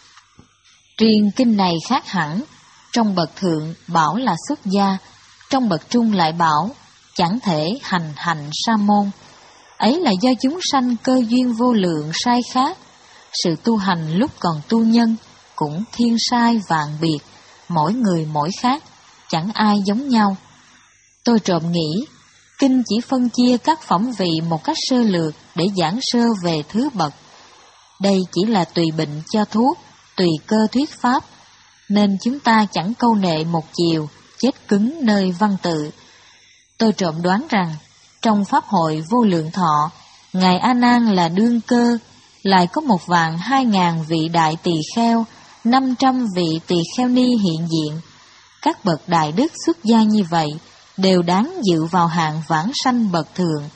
Riêng kinh này khác hẳn, trong bậc thượng bảo là xuất gia, trong bậc trung lại bảo chẳng thể hành hạnh sa môn. Ấy là do chúng sanh cơ duyên vô lượng sai khác, sự tu hành lúc còn tu nhân cũng thiên sai vạn biệt, mỗi người mỗi khác, chẳng ai giống nhau. Tôi trộm nghĩ, kinh chỉ phân chia các phẩm vị một cách sơ lược để giảng sơ về thứ bậc. Đây chỉ là tùy bệnh cho thuốc, tùy cơ thuyết pháp, nên chúng ta chẳng câu nệ một chiều, chết cứng nơi văn tự. Tôi trộm đoán rằng, trong Pháp hội Vô Lượng Thọ, Ngài A Nan là đương cơ, lại có một vạn hai ngàn vị đại tỳ kheo, năm trăm vị tỳ kheo ni hiện diện. Các bậc đại đức xuất gia như vậy, đều đáng dự vào hạng vãng sanh bậc thượng.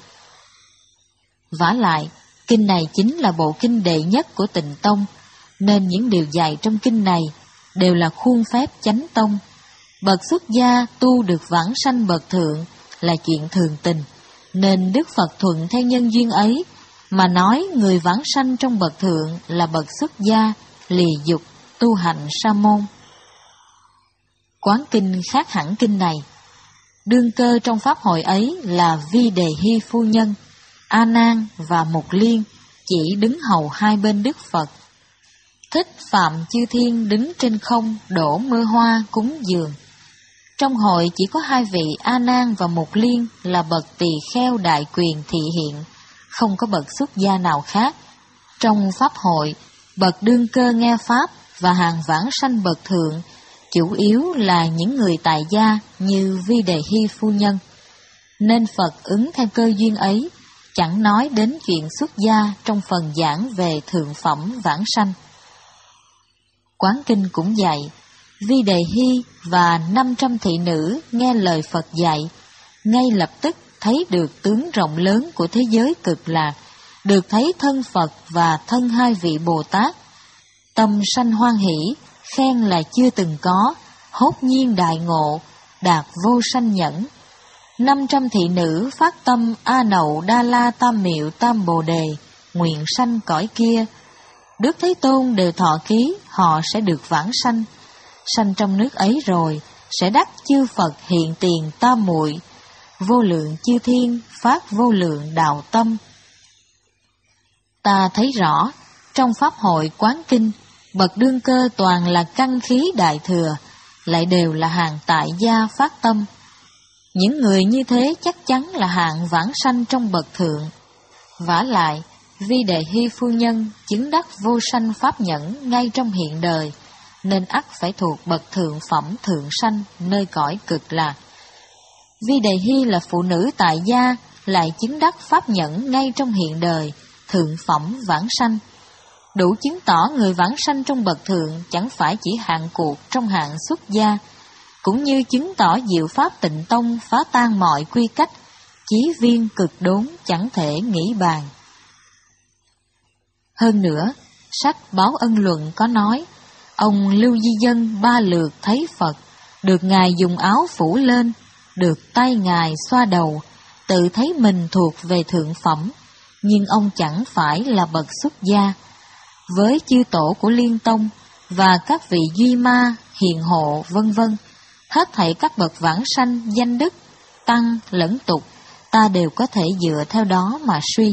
Vả lại, kinh này chính là bộ kinh đệ nhất của Tịnh Tông, nên những điều dạy trong kinh này đều là khuôn phép chánh tông. Bậc xuất gia tu được vãng sanh bậc thượng là chuyện thường tình, nên Đức Phật thuận theo nhân duyên ấy mà nói người vãng sanh trong bậc thượng là bậc xuất gia, lìa dục, tu hành sa môn. Quán kinh khác hẳn kinh này. Đương cơ trong pháp hội ấy là Vi Đề Hy phu nhân, A Nan và Mục Liên chỉ đứng hầu hai bên Đức Phật. Thích Phạm Chư Thiên đứng trên không đổ mưa hoa cúng dường. Trong hội chỉ có hai vị A Nan và Mục Liên là bậc tỳ kheo đại quyền thị hiện, không có bậc xuất gia nào khác. Trong pháp hội, bậc đương cơ nghe pháp và hàng vãng sanh bậc thượng chủ yếu là những người tại gia như Vi Đề Hy phu nhân. Nên Phật ứng theo cơ duyên ấy, chẳng nói đến chuyện xuất gia trong phần giảng về thượng phẩm vãng sanh. Quán kinh cũng dạy, Vi Đề Hy và năm trăm thị nữ nghe lời Phật dạy, ngay lập tức thấy được tướng rộng lớn của thế giới cực lạc, được thấy thân Phật và thân hai vị Bồ Tát. Tâm sanh hoan hỷ, khen là chưa từng có, hốt nhiên đại ngộ, đạt vô sanh nhẫn. Năm trăm thị nữ phát tâm A Nậu Đa La Tam Miệu Tam Bồ Đề, nguyện sanh cõi kia. Đức Thế Tôn đều thọ ký, họ sẽ được vãng sanh. Sanh trong nước ấy rồi, sẽ đắc chư Phật hiện tiền tam muội, vô lượng chư thiên phát vô lượng đạo tâm. Ta thấy rõ, trong pháp hội quán kinh, bậc đương cơ toàn là căn khí đại thừa, lại đều là hạng tại gia phát tâm. Những người như thế chắc chắn là hạng vãng sanh trong bậc thượng. Vả lại, Vi Đề Hy phu nhân chứng đắc vô sanh pháp nhẫn ngay trong hiện đời, nên ắt phải thuộc bậc thượng phẩm thượng sanh nơi cõi cực lạc. Vi Đề Hy là phụ nữ tại gia, lại chứng đắc pháp nhẫn ngay trong hiện đời, thượng phẩm vãng sanh. Đủ chứng tỏ người vãng sanh trong bậc thượng chẳng phải chỉ hạng cuộc trong hạng xuất gia, cũng như chứng tỏ diệu pháp tịnh tông phá tan mọi quy cách, chí viên cực đốn chẳng thể nghĩ bàn. Hơn nữa, sách Báo Ân Luận có nói, ông Lưu Di Dân ba lượt thấy Phật, được Ngài dùng áo phủ lên, được tay Ngài xoa đầu, tự thấy mình thuộc về thượng phẩm, nhưng ông chẳng phải là bậc xuất gia. Với chư tổ của Liên Tông và các vị Duy Ma, Hiền Hộ, vân vân, hết thảy các bậc vãng sanh, danh đức, tăng, lẫn tục, ta đều có thể dựa theo đó mà suy.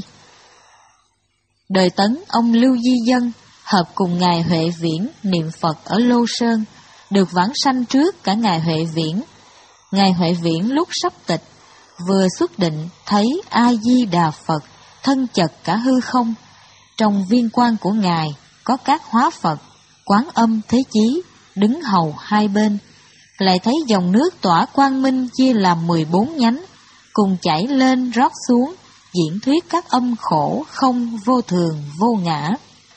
Đời Tấn, ông Lưu Di Dân hợp cùng Ngài Huệ Viễn niệm Phật ở Lô Sơn, được vãng sanh trước cả Ngài Huệ Viễn. Ngài Huệ Viễn lúc sắp tịch, vừa xuất định thấy A-di-đà Phật, thân chật cả hư không. Trong viên quan của Ngài có các hóa Phật, Quán Âm Thế Chí, đứng hầu hai bên. Lại thấy dòng nước tỏa quang minh chia làm mười bốn nhánh, cùng chảy lên rót xuống, diễn thuyết các âm khổ không vô thường vô ngã.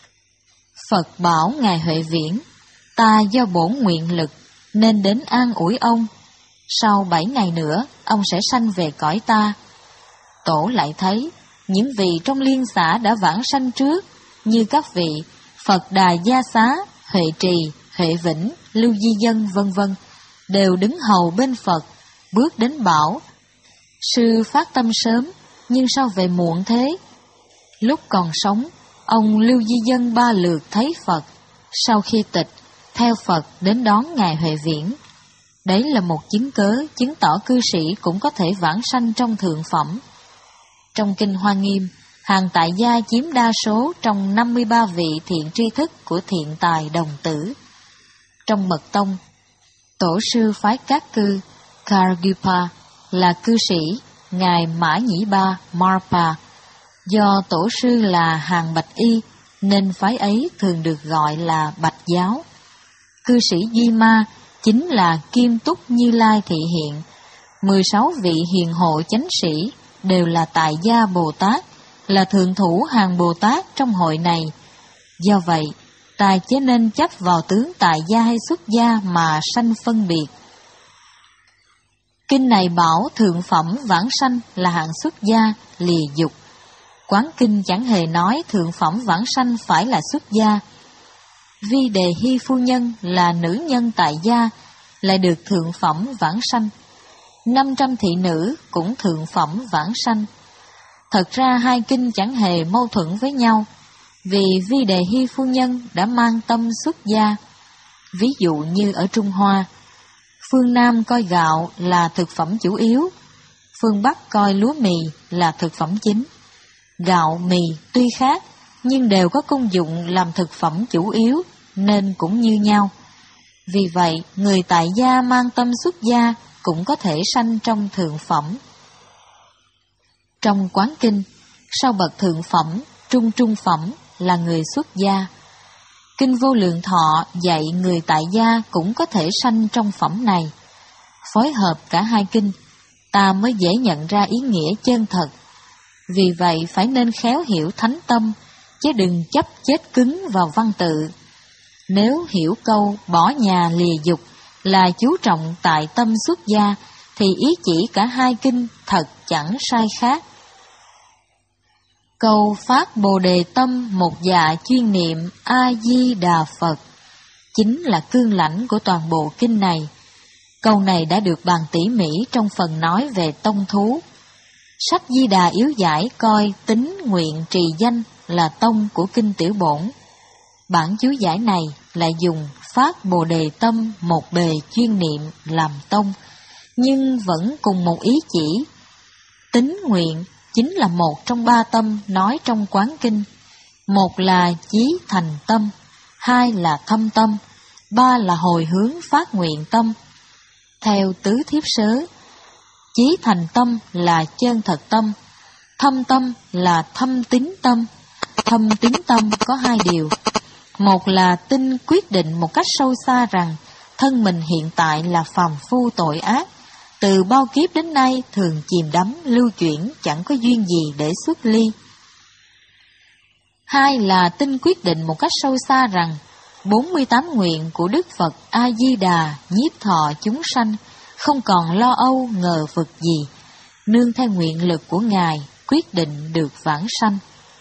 Phật bảo Ngài Huệ Viễn, ta do bổn nguyện lực nên đến an ủi ông. Sau bảy ngày nữa, ông sẽ sanh về cõi ta. Tổ lại thấy, những vị trong liên xã đã vãng sanh trước, như các vị Phật Đà Gia Xá, Huệ Trì, Huệ Vĩnh, Lưu Di Dân, vân vân, đều đứng hầu bên Phật, bước đến bảo, sư phát tâm sớm, nhưng sao về muộn thế? Lúc còn sống, ông Lưu Di Dân ba lượt thấy Phật, sau khi tịch, theo Phật đến đón Ngài Huệ Viễn. Đấy là một chứng cớ chứng tỏ cư sĩ cũng có thể vãng sanh trong thượng phẩm. Trong Kinh Hoa Nghiêm, hàng tại gia chiếm đa số trong năm mươi ba vị thiện tri thức của thiện tài đồng tử. Trong Mật Tông, tổ sư phái Cát Cư, Kargyupa, là cư sĩ, Ngài Mã Nhĩ Ba, Marpa. Do tổ sư là hàng Bạch Y, nên phái ấy thường được gọi là Bạch Giáo. Cư sĩ Di Ma chính là Kim Túc Như Lai thị hiện. mười sáu vị hiền hộ chánh sĩ đều là tại gia Bồ Tát, là thượng thủ hàng Bồ Tát trong hội này. Do vậy, ta chớ nên chấp vào tướng tại gia hay xuất gia mà sanh phân biệt. Kinh này bảo thượng phẩm vãng sanh là hạng xuất gia, lìa dục. Quán kinh chẳng hề nói thượng phẩm vãng sanh phải là xuất gia. Vi Đề Hy phu nhân là nữ nhân tại gia, lại được thượng phẩm vãng sanh. năm trăm thị nữ cũng thượng phẩm vãng sanh. Thật ra hai kinh chẳng hề mâu thuẫn với nhau, vì Vi Đề Hy phu nhân đã mang tâm xuất gia. Ví dụ như ở Trung Hoa, phương Nam coi gạo là thực phẩm chủ yếu, phương Bắc coi lúa mì là thực phẩm chính. Gạo, mì tuy khác, nhưng đều có công dụng làm thực phẩm chủ yếu, nên cũng như nhau. Vì vậy, người tại gia mang tâm xuất gia cũng có thể sanh trong thượng phẩm. Trong Quán Kinh, sau bậc thượng phẩm, trung trung phẩm là người xuất gia. Kinh Vô Lượng Thọ dạy người tại gia cũng có thể sanh trong phẩm này. Phối hợp cả hai kinh, ta mới dễ nhận ra ý nghĩa chân thật. Vì vậy phải nên khéo hiểu thánh tâm, chứ đừng chấp chết cứng vào văn tự. Nếu hiểu câu bỏ nhà lìa dục là chú trọng tại tâm xuất gia, thì ý chỉ cả hai kinh thật chẳng sai khác. Câu phát Bồ Đề tâm một dạ chuyên niệm A-di-đà Phật chính là cương lãnh của toàn bộ kinh này. Câu này đã được bàn tỉ mỉ trong phần nói về tông thú. Sách Di Đà Yếu Giải coi tính nguyện trì danh là tông của kinh Tiểu Bổn. Bản chú giải này lại dùng phát Bồ Đề tâm một bề chuyên niệm làm tông, nhưng vẫn cùng một ý chỉ. Tính nguyện chính là một trong ba tâm nói trong Quán Kinh. Một là chí thành tâm, hai là thâm tâm, ba là hồi hướng phát nguyện tâm. Theo tứ thiếp sớ, chí thành tâm là chân thật tâm, thâm tâm là thâm tín tâm. Thâm tín tâm có hai điều. Một là tin quyết định một cách sâu xa rằng thân mình hiện tại là phàm phu tội ác, từ bao kiếp đến nay thường chìm đắm lưu chuyển, chẳng có duyên gì để xuất ly. Hai là tin quyết định một cách sâu xa rằng bốn mươi tám nguyện của Đức Phật A-di-đà nhiếp thọ chúng sanh, không còn lo âu ngờ vực gì, nương theo nguyện lực của Ngài quyết định được vãng sanh.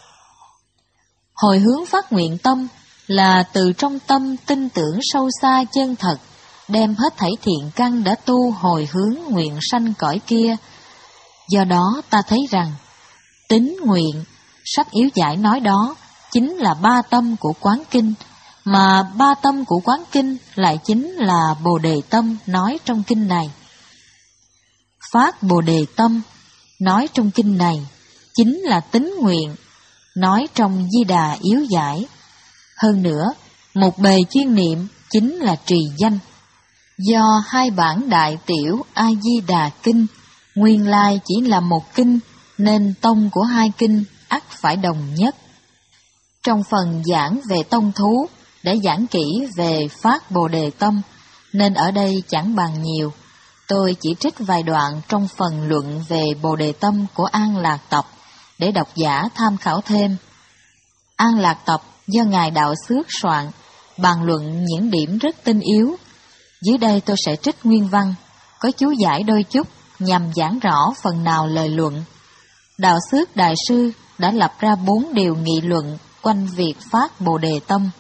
Hồi hướng phát nguyện tâm là từ trong tâm tin tưởng sâu xa chân thật, đem hết thảy thiện căn đã tu hồi hướng nguyện sanh cõi kia. Do đó ta thấy rằng, tín nguyện, sách Yếu Giải nói đó, chính là ba tâm của Quán Kinh, mà ba tâm của Quán Kinh lại chính là Bồ Đề tâm nói trong kinh này. Phát Bồ Đề tâm nói trong kinh này chính là tín nguyện nói trong Di Đà Yếu Giải. Hơn nữa, một bề chuyên niệm chính là trì danh. Do hai bản đại tiểu A-di-đà kinh nguyên lai chỉ là một kinh, nên tông của hai kinh ắt phải đồng nhất. Trong phần giảng về tông thú để giảng kỹ về phát Bồ Đề tâm, nên ở đây chẳng bàn nhiều. Tôi chỉ trích vài đoạn trong phần luận về Bồ Đề tâm của An Lạc Tập để độc giả tham khảo thêm. An Lạc Tập do Ngài Đạo Xước soạn, bàn luận những điểm rất tinh yếu. Dưới đây tôi sẽ trích nguyên văn, có chú giải đôi chút nhằm giảng rõ phần nào lời luận. Đạo Xước Đại Sư đã lập ra bốn điều nghị luận quanh việc phát Bồ Đề tâm.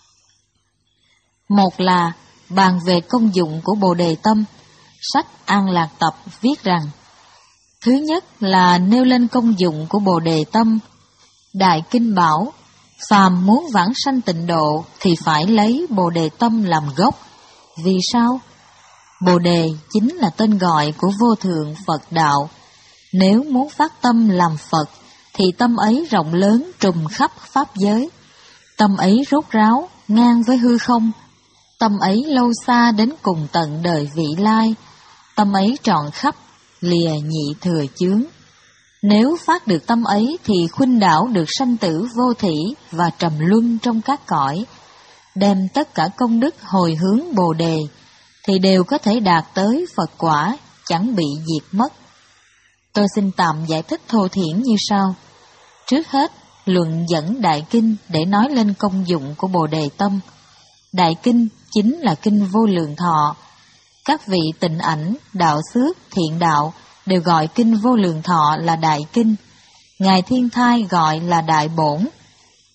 Một là bàn về công dụng của Bồ Đề tâm. Sách An Lạc Tập viết rằng, thứ nhất là nêu lên công dụng của Bồ Đề tâm. Đại Kinh bảo, phàm muốn vãng sanh tịnh độ thì phải lấy Bồ Đề tâm làm gốc. Vì sao? Bồ Đề chính là tên gọi của vô thượng Phật đạo. Nếu muốn phát tâm làm Phật, thì tâm ấy rộng lớn trùm khắp pháp giới. Tâm ấy rốt ráo, ngang với hư không. Tâm ấy lâu xa đến cùng tận đời vị lai. Tâm ấy trọn khắp, lìa nhị thừa chướng. Nếu phát được tâm ấy thì khuynh đảo được sanh tử vô thỉ và trầm luân trong các cõi. Đem tất cả công đức hồi hướng Bồ Đề thì đều có thể đạt tới Phật quả, chẳng bị diệt mất. Tôi xin tạm giải thích thô thiển như sau. Trước hết, luận dẫn Đại Kinh để nói lên công dụng của Bồ Đề tâm. Đại Kinh chính là Kinh Vô Lượng Thọ. Các vị Tịnh Ảnh, Đạo Xước, Thiện Đạo đều gọi Kinh Vô Lượng Thọ là Đại Kinh. Ngài Thiên Thai gọi là Đại Bổn.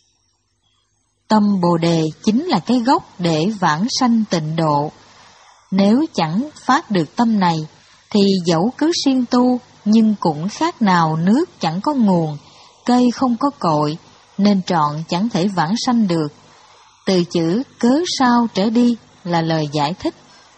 Tâm Bồ Đề chính là cái gốc để vãng sanh tịnh độ. Nếu chẳng phát được tâm này, thì dẫu cứ siêng tu, nhưng cũng khác nào nước chẳng có nguồn, cây không có cội, nên trọn chẳng thể vãng sanh được. Từ chữ cớ sao trở đi là lời giải thích.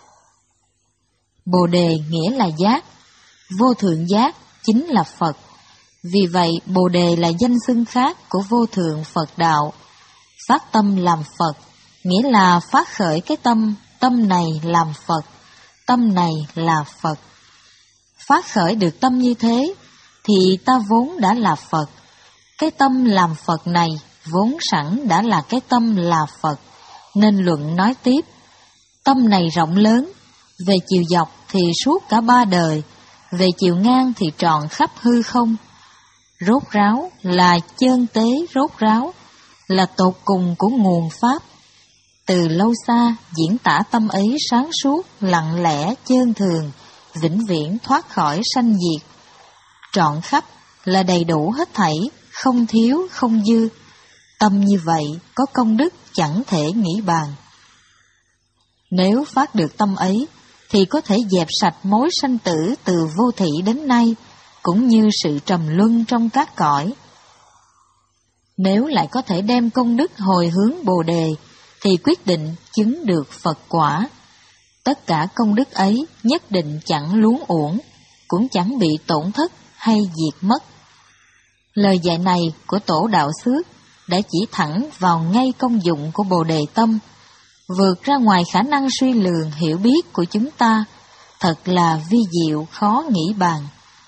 Bồ đề nghĩa là giác, vô thượng giác chính là Phật. Vì vậy Bồ đề là danh xưng khác của vô thượng Phật đạo. Phát tâm làm Phật nghĩa là phát khởi cái tâm, tâm này làm Phật, tâm này là Phật. Phát khởi được tâm như thế thì ta vốn đã là Phật. Cái tâm làm Phật này vốn sẵn đã là cái tâm là Phật. Nên luận nói tiếp, tâm này rộng lớn, về chiều dọc thì suốt cả ba đời, về chiều ngang thì tròn khắp hư không. Rốt ráo là chơn tế rốt ráo, là tột cùng của nguồn Pháp. Từ lâu xa diễn tả tâm ấy sáng suốt, lặng lẽ, chơn thường, vĩnh viễn thoát khỏi sanh diệt. Trọn khắp là đầy đủ hết thảy, không thiếu, không dư. Tâm như vậy có công đức chẳng thể nghĩ bàn. Nếu phát được tâm ấy, thì có thể dẹp sạch mối sanh tử từ vô thị đến nay, cũng như sự trầm luân trong các cõi. Nếu lại có thể đem công đức hồi hướng Bồ đề, thì quyết định chứng được Phật quả. Tất cả công đức ấy nhất định chẳng luống uổng, cũng chẳng bị tổn thất hay diệt mất. Lời dạy này của Tổ Đạo Xước đã chỉ thẳng vào ngay công dụng của Bồ đề tâm, vượt ra ngoài khả năng suy lường hiểu biết của chúng ta, thật là vi diệu khó nghĩ bàn.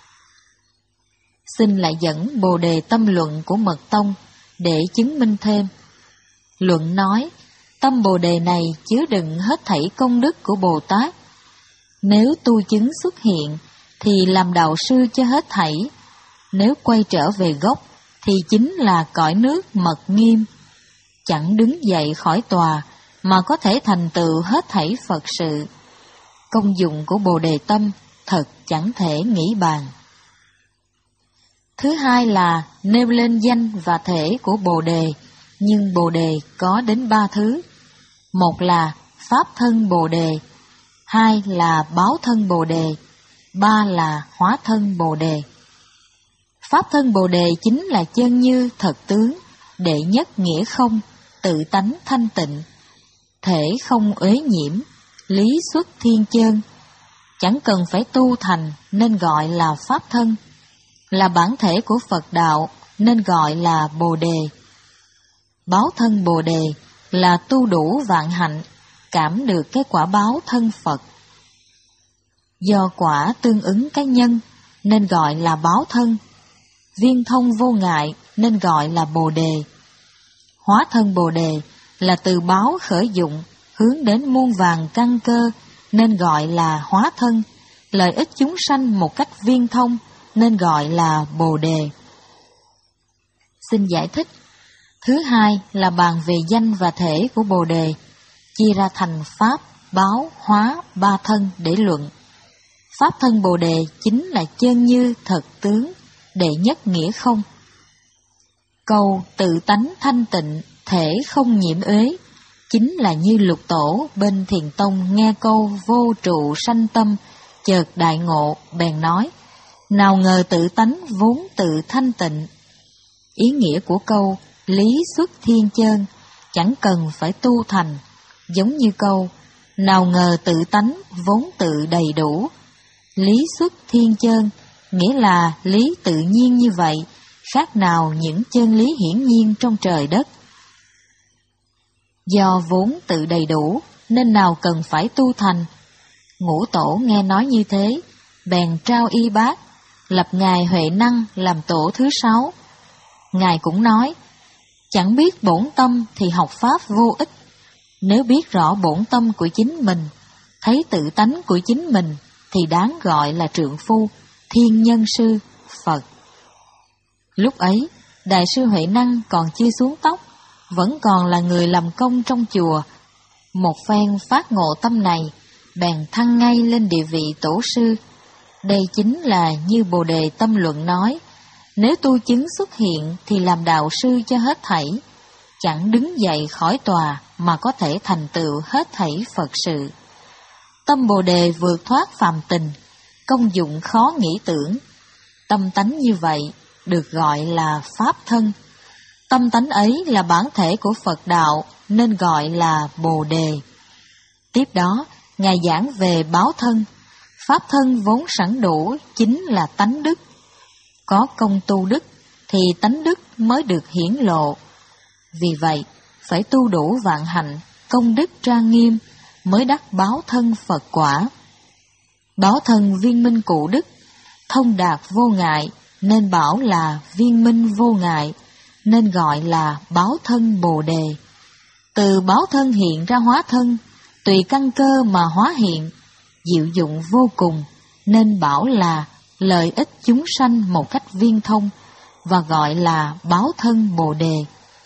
Xin lại dẫn Bồ đề tâm luận của Mật Tông để chứng minh thêm. Luận nói, tâm Bồ đề này chứa đựng hết thảy công đức của Bồ Tát. Nếu tu chứng xuất hiện, thì làm đạo sư cho hết thảy. Nếu quay trở về gốc, thì chính là cõi nước mật nghiêm. Chẳng đứng dậy khỏi tòa, mà có thể thành tựu hết thảy Phật sự. Công dụng của Bồ đề tâm thật chẳng thể nghĩ bàn. Thứ hai là nêu lên danh và thể của Bồ đề, nhưng Bồ đề có đến ba thứ. Một là Pháp thân Bồ đề, hai là Báo thân Bồ đề, ba là Hóa thân Bồ đề. Pháp thân Bồ đề chính là chân như thật tướng, đệ nhất nghĩa không, tự tánh thanh tịnh, thể không uế nhiễm, lý xuất thiên chơn. Chẳng cần phải tu thành nên gọi là Pháp thân, là bản thể của Phật đạo nên gọi là Bồ đề. Báo thân Bồ đề là tu đủ vạn hạnh, cảm được cái quả báo thân Phật. Do quả tương ứng cái nhân nên gọi là báo thân, viên thông vô ngại nên gọi là Bồ đề. Hóa thân Bồ đề là từ báo khởi dụng, hướng đến muôn vàn căn cơ nên gọi là hóa thân, lợi ích chúng sanh một cách viên thông nên gọi là Bồ đề. Xin giải thích. Thứ hai là bàn về danh và thể của Bồ đề, chia ra thành Pháp, Báo, Hóa, ba thân để luận. Pháp thân Bồ đề chính là chân như thật tướng, đệ nhất nghĩa không. Câu tự tánh thanh tịnh, thể không nhiễm uế, chính là như Lục Tổ bên Thiền Tông nghe câu vô trụ sanh tâm, chợt đại ngộ, bèn nói, nào ngờ tự tánh vốn tự thanh tịnh. Ý nghĩa của câu lý xuất thiên chơn chẳng cần phải tu thành, giống như câu nào ngờ tự tánh vốn tự đầy đủ. Lý xuất thiên chơn nghĩa là lý tự nhiên như vậy, khác nào những chân lý hiển nhiên trong trời đất. Do vốn tự đầy đủ nên nào cần phải tu thành. Ngũ Tổ nghe nói như thế, bèn trao y bát, lập Ngài Huệ Năng làm tổ thứ sáu. Ngài cũng nói, chẳng biết bổn tâm thì học Pháp vô ích. Nếu biết rõ bổn tâm của chính mình, thấy tự tánh của chính mình, thì đáng gọi là trượng phu, thiên nhân sư, Phật. Lúc ấy, Đại sư Huệ Năng còn chưa xuống tóc, vẫn còn là người làm công trong chùa. Một phen phát ngộ tâm này, bèn thăng ngay lên địa vị tổ sư. Đây chính là như Bồ đề tâm luận nói, nếu tu chứng xuất hiện thì làm đạo sư cho hết thảy, chẳng đứng dậy khỏi tòa mà có thể thành tựu hết thảy Phật sự. Tâm Bồ Đề vượt thoát phàm tình, công dụng khó nghĩ tưởng. Tâm tánh như vậy được gọi là Pháp thân. Tâm tánh ấy là bản thể của Phật đạo nên gọi là Bồ Đề. Tiếp đó, Ngài giảng về báo thân. Pháp thân vốn sẵn đủ chính là tánh đức. Có công tu đức thì tánh đức mới được hiển lộ. Vì vậy, phải tu đủ vạn hạnh, công đức trang nghiêm mới đắc báo thân Phật quả. Báo thân viên minh cụ đức, thông đạt vô ngại nên bảo là viên minh vô ngại, nên gọi là báo thân Bồ Đề. Từ báo thân hiện ra hóa thân, tùy căn cơ mà hóa hiện, diệu dụng vô cùng, nên bảo là lợi ích chúng sanh một cách viên thông, và gọi là báo thân Bồ Đề.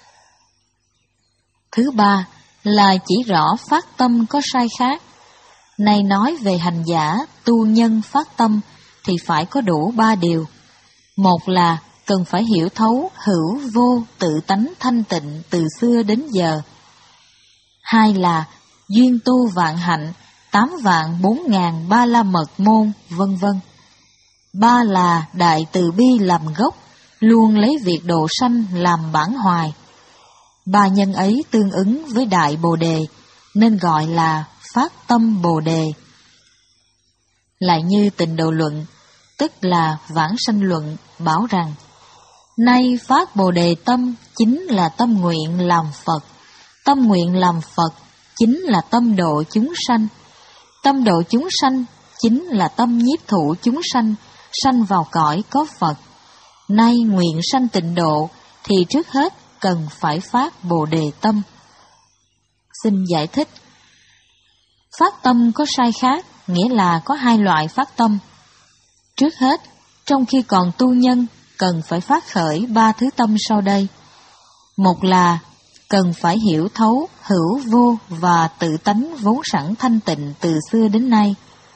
Thứ ba là chỉ rõ phát tâm có sai khác. Này nói về hành giả, tu nhân phát tâm thì phải có đủ ba điều. Một là cần phải hiểu thấu hữu vô tự tánh thanh tịnh từ xưa đến giờ. Hai là duyên tu vạn hạnh, tám vạn bốn ngàn ba la mật môn, vân vân. Ba là đại từ bi làm gốc, luôn lấy việc độ sanh làm bản hoài. Ba nhân ấy tương ứng với đại Bồ Đề, nên gọi là phát tâm Bồ Đề. Lại như Tịnh Độ Luận, tức là Vãng Sanh Luận, bảo rằng: nay phát Bồ Đề tâm chính là tâm nguyện làm Phật, tâm nguyện làm Phật chính là tâm độ chúng sanh, tâm độ chúng sanh chính là tâm nhiếp thụ chúng sanh, sanh vào cõi có Phật. Nay nguyện sanh tịnh độ thì trước hết cần phải phát Bồ Đề tâm. Xin giải thích. Phát tâm có sai khác, nghĩa là có hai loại phát tâm. Trước hết, trong khi còn tu nhân, cần phải phát khởi ba thứ tâm sau đây. Một là cần phải hiểu thấu hữu vô và tự tánh vốn sẵn thanh tịnh từ xưa đến nay.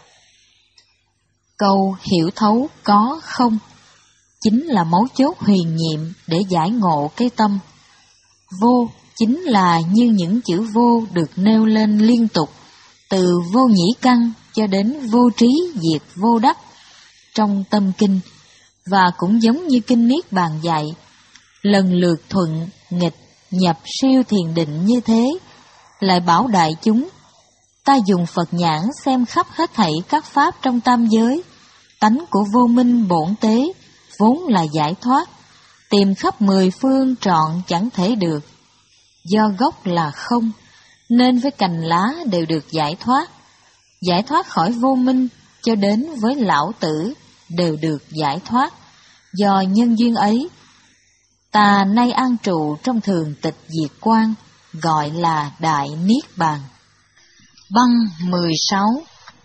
Câu hiểu thấu có không chính là mấu chốt huyền nhiệm để giải ngộ cái tâm. Vô chính là như những chữ vô được nêu lên liên tục, từ vô nhĩ căn cho đến vô trí diệt vô đắc trong tâm kinh, và cũng giống như kinh Niết Bàn dạy, lần lượt thuận, nghịch, nhập siêu thiền định như thế, lại bảo đại chúng, ta dùng Phật nhãn xem khắp hết thảy các pháp trong tam giới, tánh của vô minh bổn tế, vốn là giải thoát, tìm khắp mười phương trọn chẳng thể được. Do gốc là không, nên với cành lá đều được giải thoát, giải thoát khỏi vô minh cho đến với lão tử đều được giải thoát. Do nhân duyên ấy, ta nay an trụ trong thường tịch diệt quan, gọi là Đại Niết Bàn. Băng mười sáu.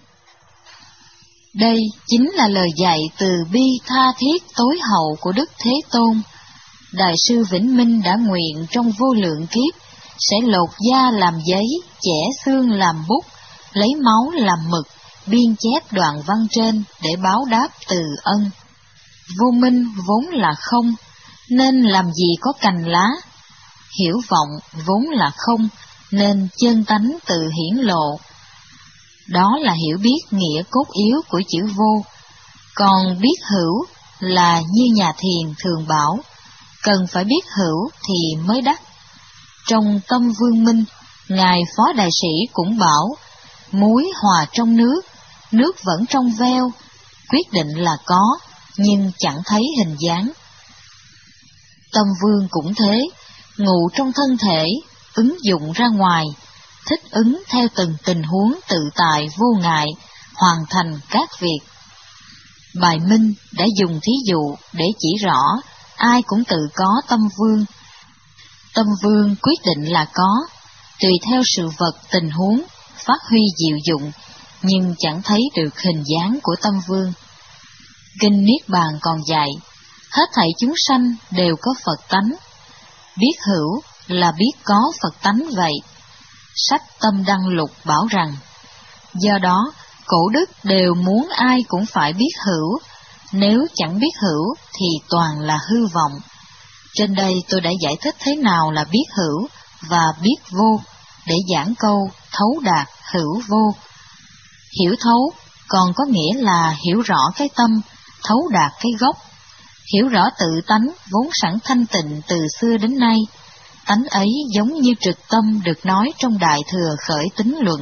Đây chính là lời dạy từ bi tha thiết tối hậu của Đức Thế Tôn. Đại sư Vĩnh Minh đã nguyện trong vô lượng kiếp sẽ lột da làm giấy, chẻ xương làm bút, lấy máu làm mực, biên chép đoạn văn trên để báo đáp từ ân. Vô minh vốn là không, nên làm gì có cành lá. Hiểu vọng vốn là không, nên chân tánh tự hiển lộ. Đó là hiểu biết nghĩa cốt yếu của chữ vô. Còn biết hữu là như nhà thiền thường bảo, cần phải biết hữu thì mới đắc. Trong Tâm Vương Minh, Ngài Phó Đại Sĩ cũng bảo, muối hòa trong nước, nước vẫn trong veo, quyết định là có, nhưng chẳng thấy hình dáng. Tâm Vương cũng thế, ngụ trong thân thể, ứng dụng ra ngoài, thích ứng theo từng tình huống tự tại vô ngại, hoàn thành các việc. Bài Minh đã dùng thí dụ để chỉ rõ ai cũng tự có tâm vương. Tâm vương quyết định là có, tùy theo sự vật tình huống, phát huy diệu dụng, nhưng chẳng thấy được hình dáng của tâm vương. Kinh Niết Bàn còn dạy, hết thảy chúng sanh đều có Phật tánh. Biết hữu là biết có Phật tánh vậy. Sách Tâm Đăng Lục bảo rằng, do đó, cổ đức đều muốn ai cũng phải biết hữu, nếu chẳng biết hữu thì toàn là hư vọng. Trên đây tôi đã giải thích thế nào là biết hữu và biết vô, để giảng câu thấu đạt hữu vô. Hiểu thấu còn có nghĩa là hiểu rõ cái tâm, thấu đạt cái gốc. Hiểu rõ tự tánh vốn sẵn thanh tịnh từ xưa đến nay. Tánh ấy giống như trực tâm được nói trong Đại Thừa Khởi Tính Luận.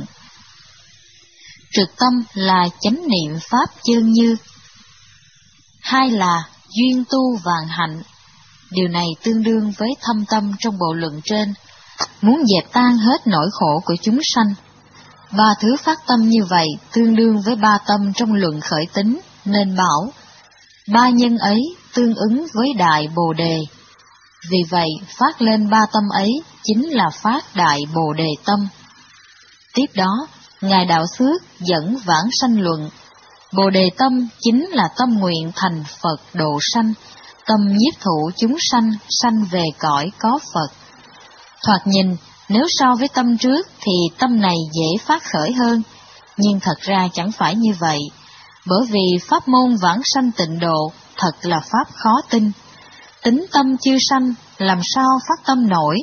Trực tâm là chánh niệm pháp chơn như. Hai là duyên tu vạn hạnh. Điều này tương đương với thâm tâm trong bộ luận trên, muốn dẹp tan hết nỗi khổ của chúng sanh. Ba thứ phát tâm như vậy tương đương với ba tâm trong luận khởi tính, nên bảo ba nhân ấy tương ứng với Đại Bồ Đề. Vì vậy, phát lên ba tâm ấy chính là phát Đại Bồ Đề tâm. Tiếp đó, Ngài Đạo Xước dẫn Vãng Sanh luận, Bồ Đề tâm chính là tâm nguyện thành Phật độ sanh, tâm nhiếp thụ chúng sanh, sanh về cõi có Phật. Thoạt nhìn, nếu so với tâm trước thì tâm này dễ phát khởi hơn, nhưng thật ra chẳng phải như vậy, bởi vì pháp môn vãng sanh tịnh độ thật là pháp khó tin. Tính tâm chưa sanh, làm sao phát tâm nổi?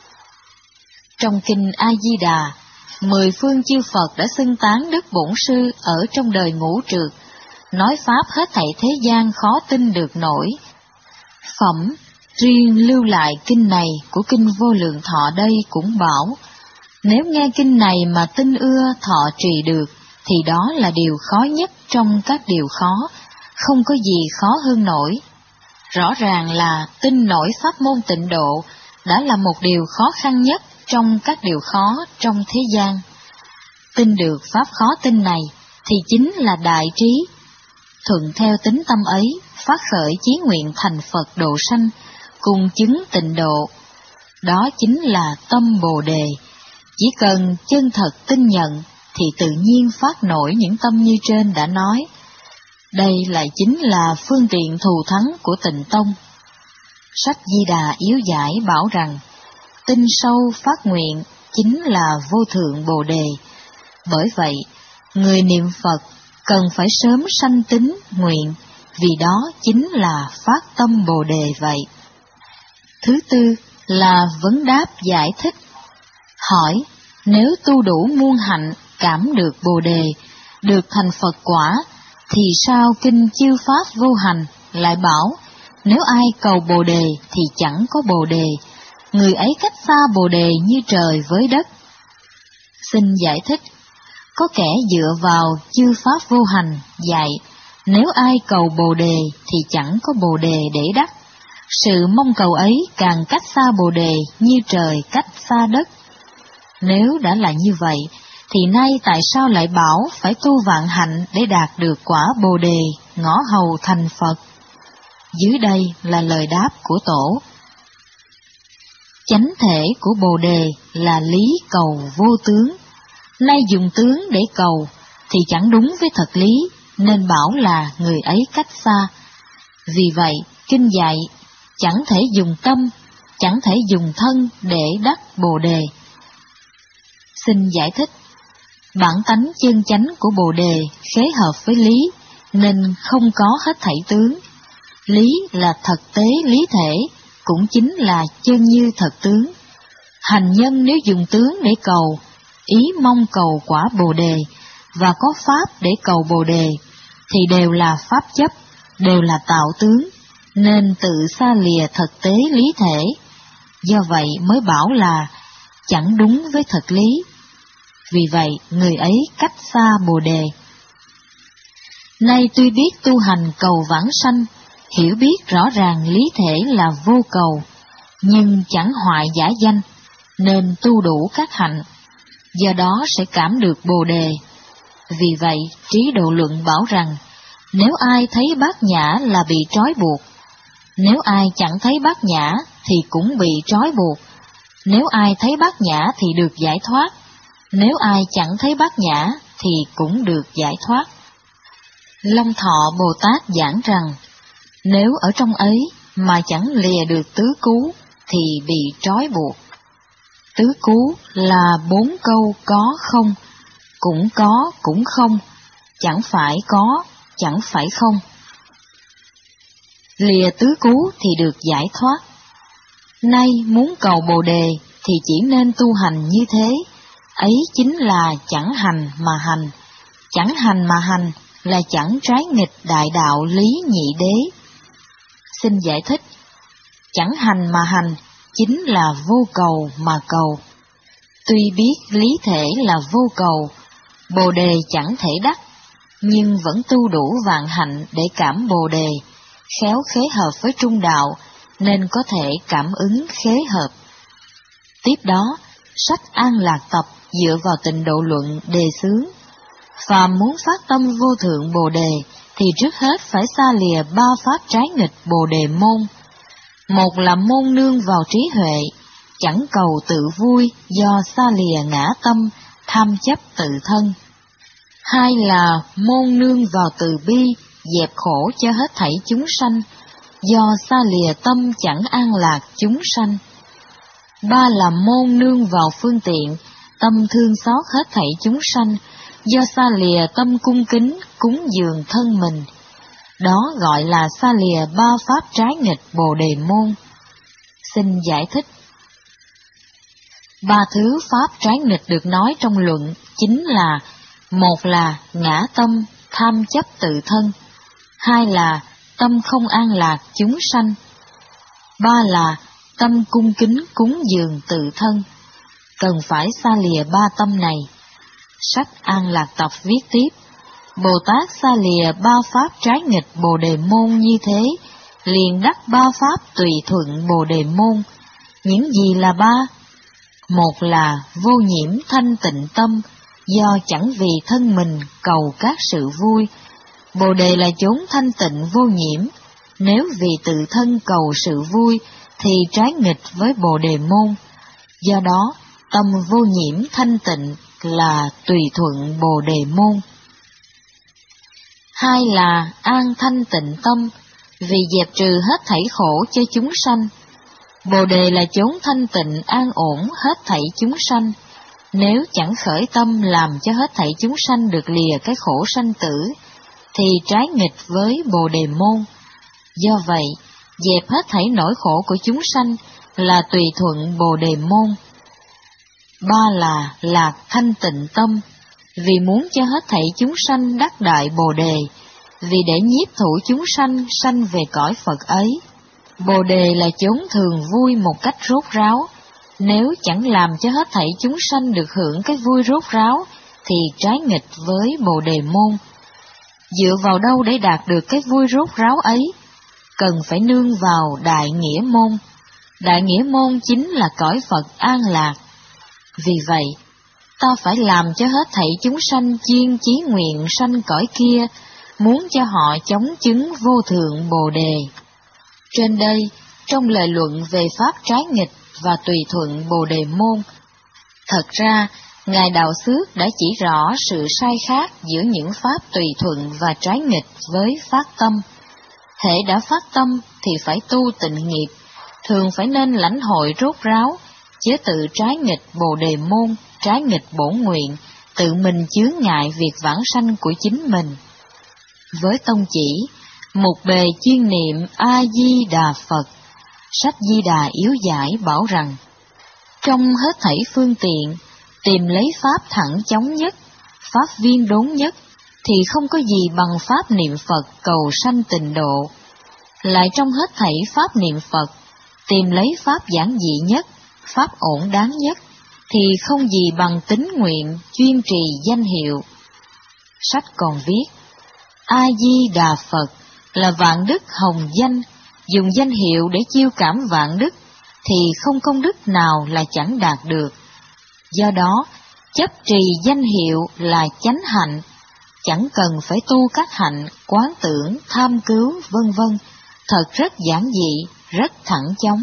Trong kinh A-di-đà, mười phương chư Phật đã xưng tán Đức Bổn Sư ở trong đời ngũ trượt, nói pháp hết thảy thế gian khó tin được nổi. Phẩm riêng lưu lại kinh này của kinh Vô Lượng Thọ đây cũng bảo, nếu nghe kinh này mà tin ưa thọ trì được, thì đó là điều khó nhất trong các điều khó, không có gì khó hơn nổi. Rõ ràng là tin nổi pháp môn tịnh độ đã là một điều khó khăn nhất trong các điều khó trong thế gian. Tin được pháp khó tin này thì chính là đại trí. Thuận theo tính tâm ấy, phát khởi chí nguyện thành Phật độ sanh, cùng chứng tịnh độ. Đó chính là tâm Bồ Đề. Chỉ cần chân thật tin nhận thì tự nhiên phát nổi những tâm như trên đã nói. Đây lại chính là phương tiện thù thắng của Tịnh Tông. Sách Di Đà yếu giải bảo rằng, tin sâu phát nguyện chính là vô thượng Bồ Đề. Bởi vậy, người niệm Phật cần phải sớm sanh tín nguyện, vì đó chính là phát tâm Bồ Đề vậy. Thứ tư là vấn đáp giải thích. Hỏi, nếu tu đủ muôn hạnh, cảm được Bồ Đề, được thành Phật quả, thì sao kinh chư pháp vô hành lại bảo, nếu ai cầu Bồ Đề thì chẳng có Bồ Đề, người ấy cách xa Bồ Đề như trời với đất? Xin giải thích. Có kẻ dựa vào chư pháp vô hành dạy, nếu ai cầu Bồ Đề thì chẳng có Bồ Đề để đắc. Sự mong cầu ấy càng cách xa Bồ Đề như trời cách xa đất. Nếu đã là như vậy, thì nay tại sao lại bảo phải tu vạn hạnh để đạt được quả Bồ Đề, ngõ hầu thành Phật? Dưới đây là lời đáp của Tổ. Chánh thể của Bồ Đề là lý cầu vô tướng. Nay dùng tướng để cầu thì chẳng đúng với thật lý, nên bảo là người ấy cách xa. Vì vậy, kinh dạy chẳng thể dùng tâm, chẳng thể dùng thân để đắc Bồ Đề. Xin giải thích. Bản tánh chân chánh của Bồ Đề khế hợp với lý, nên không có hết thảy tướng. Lý là thực tế lý thể, cũng chính là chân như thật tướng. Hành nhân nếu dùng tướng để cầu, ý mong cầu quả Bồ Đề, và có pháp để cầu Bồ Đề, thì đều là pháp chấp, đều là tạo tướng, nên tự xa lìa thực tế lý thể. Do vậy mới bảo là chẳng đúng với thật lý. Vì vậy, người ấy cách xa Bồ Đề. Nay tuy biết tu hành cầu vãng sanh, hiểu biết rõ ràng lý thể là vô cầu, nhưng chẳng hoại giả danh, nên tu đủ các hạnh, do đó sẽ cảm được Bồ Đề. Vì vậy, Trí Độ Luận bảo rằng, nếu ai thấy bát nhã là bị trói buộc, nếu ai chẳng thấy bát nhã thì cũng bị trói buộc, nếu ai thấy bát nhã thì được giải thoát, nếu ai chẳng thấy bát nhã thì cũng được giải thoát. Long Thọ Bồ Tát giảng rằng, nếu ở trong ấy mà chẳng lìa được tứ cú thì bị trói buộc. Tứ cú là bốn câu có không, cũng có cũng không, chẳng phải có, chẳng phải không. Lìa tứ cú thì được giải thoát. Nay muốn cầu Bồ Đề thì chỉ nên tu hành như thế, ấy chính là chẳng hành mà hành, Chẳng hành mà hành là chẳng trái nghịch đại đạo lý nhị đế. Xin giải thích, chẳng hành mà hành chính là vô cầu mà cầu. Tuy biết lý thể là vô cầu, bồ đề chẳng thể đắc, nhưng vẫn tu đủ vạn hạnh để cảm bồ đề, khéo khế hợp với trung đạo, nên có thể cảm ứng khế hợp. Tiếp đó, sách An Lạc Tập dựa vào Tịnh Độ Luận đề xướng, phàm muốn phát tâm vô thượng bồ đề, thì trước hết phải xa lìa ba pháp trái nghịch bồ đề môn. Một là môn nương vào trí huệ, chẳng cầu tự vui do xa lìa ngã tâm, tham chấp tự thân. Hai là môn nương vào từ bi, dẹp khổ cho hết thảy chúng sanh, do xa lìa tâm chẳng an lạc chúng sanh. Ba là môn nương vào phương tiện, tâm thương xót hết thảy chúng sanh, do xa lìa tâm cung kính, cúng dường thân mình. Đó gọi là xa lìa ba pháp trái nghịch bồ đề môn. Xin giải thích. Ba thứ pháp trái nghịch được nói trong luận chính là: một là ngã tâm, tham chấp tự thân; hai là tâm không an lạc chúng sanh; ba là tâm cung kính cúng dường tự thân. Cần phải xa lìa ba tâm này. Sách An Lạc Tập viết tiếp: Bồ Tát xa lìa ba pháp trái nghịch bồ đề môn như thế, liền đắc ba pháp tùy thuận bồ đề môn. Những gì là ba? Một là vô nhiễm thanh tịnh tâm, do chẳng vì thân mình cầu các sự vui. Bồ đề là chốn thanh tịnh vô nhiễm, nếu vì tự thân cầu sự vui thì trái nghịch với bồ đề môn. Do đó, tâm vô nhiễm thanh tịnh là tùy thuận bồ đề môn. Hai là an thanh tịnh tâm, vì dẹp trừ hết thảy khổ cho chúng sanh. Bồ đề là chốn thanh tịnh an ổn hết thảy chúng sanh, nếu chẳng khởi tâm làm cho hết thảy chúng sanh được lìa cái khổ sanh tử, thì trái nghịch với bồ đề môn. Do vậy, dẹp hết thảy nỗi khổ của chúng sanh là tùy thuận bồ đề môn. Ba là lạc thanh tịnh tâm, vì muốn cho hết thảy chúng sanh đắc đại bồ đề, vì để nhiếp thủ chúng sanh sanh về cõi Phật ấy. Bồ đề là chốn thường vui một cách rốt ráo, nếu chẳng làm cho hết thảy chúng sanh được hưởng cái vui rốt ráo, thì trái nghịch với bồ đề môn. Dựa vào đâu để đạt được cái vui rốt ráo ấy? Cần phải nương vào đại nghĩa môn. Đại nghĩa môn chính là cõi Phật an lạc. Vì vậy, ta phải làm cho hết thảy chúng sanh chuyên chí nguyện sanh cõi kia, muốn cho họ chống chứng vô thượng bồ đề. Trên đây, trong lời luận về pháp trái nghịch và tùy thuận bồ đề môn, thật ra, Ngài Đạo Xước đã chỉ rõ sự sai khác giữa những pháp tùy thuận và trái nghịch với phát tâm. Hễ đã phát tâm thì phải tu tịnh nghiệp, thường phải nên lãnh hội rốt ráo, chớ tự trái nghịch bồ đề môn, trái nghịch bổn nguyện, tự mình chướng ngại việc vãng sanh của chính mình. Với tông chỉ, một bề chuyên niệm A-di-đà Phật, sách Di Đà yếu giải bảo rằng, trong hết thảy phương tiện, tìm lấy pháp thẳng chóng nhất, pháp viên đốn nhất, thì không có gì bằng pháp niệm Phật cầu sanh tịnh độ. Lại trong hết thảy pháp niệm Phật, tìm lấy pháp giản dị nhất, pháp ổn đáng nhất, thì không gì bằng tín nguyện chuyên trì danh hiệu. Sách còn viết, A-di-đà Phật là vạn đức hồng danh, dùng danh hiệu để chiêu cảm vạn đức, thì không công đức nào là chẳng đạt được. Do đó, chấp trì danh hiệu là chánh hạnh, chẳng cần phải tu các hạnh, quán tưởng, tham cứu, vân vân, thật rất giản dị, rất thẳng chóng.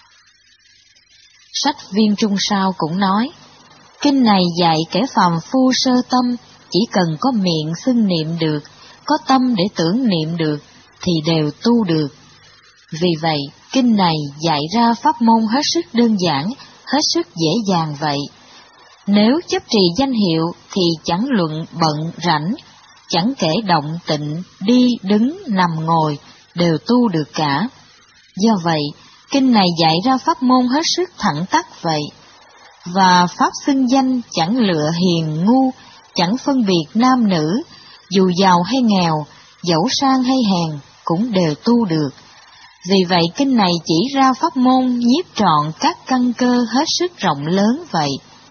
Sách Viên Trung Sao cũng nói, kinh này dạy kẻ phàm phu sơ tâm, chỉ cần có miệng xưng niệm được, có tâm để tưởng niệm được, thì đều tu được. Vì vậy, kinh này dạy ra pháp môn hết sức đơn giản, hết sức dễ dàng vậy. Nếu chấp trì danh hiệu thì chẳng luận bận rảnh, chẳng kể động tịnh, đi, đứng, nằm, ngồi, đều tu được cả. Do vậy, kinh này dạy ra pháp môn hết sức thẳng tắc vậy. Và pháp xưng danh chẳng lựa hiền ngu, chẳng phân biệt nam nữ, dù giàu hay nghèo, dẫu sang hay hèn, cũng đều tu được. Vì vậy kinh này chỉ ra pháp môn nhiếp trọn các căn cơ hết sức rộng lớn vậy.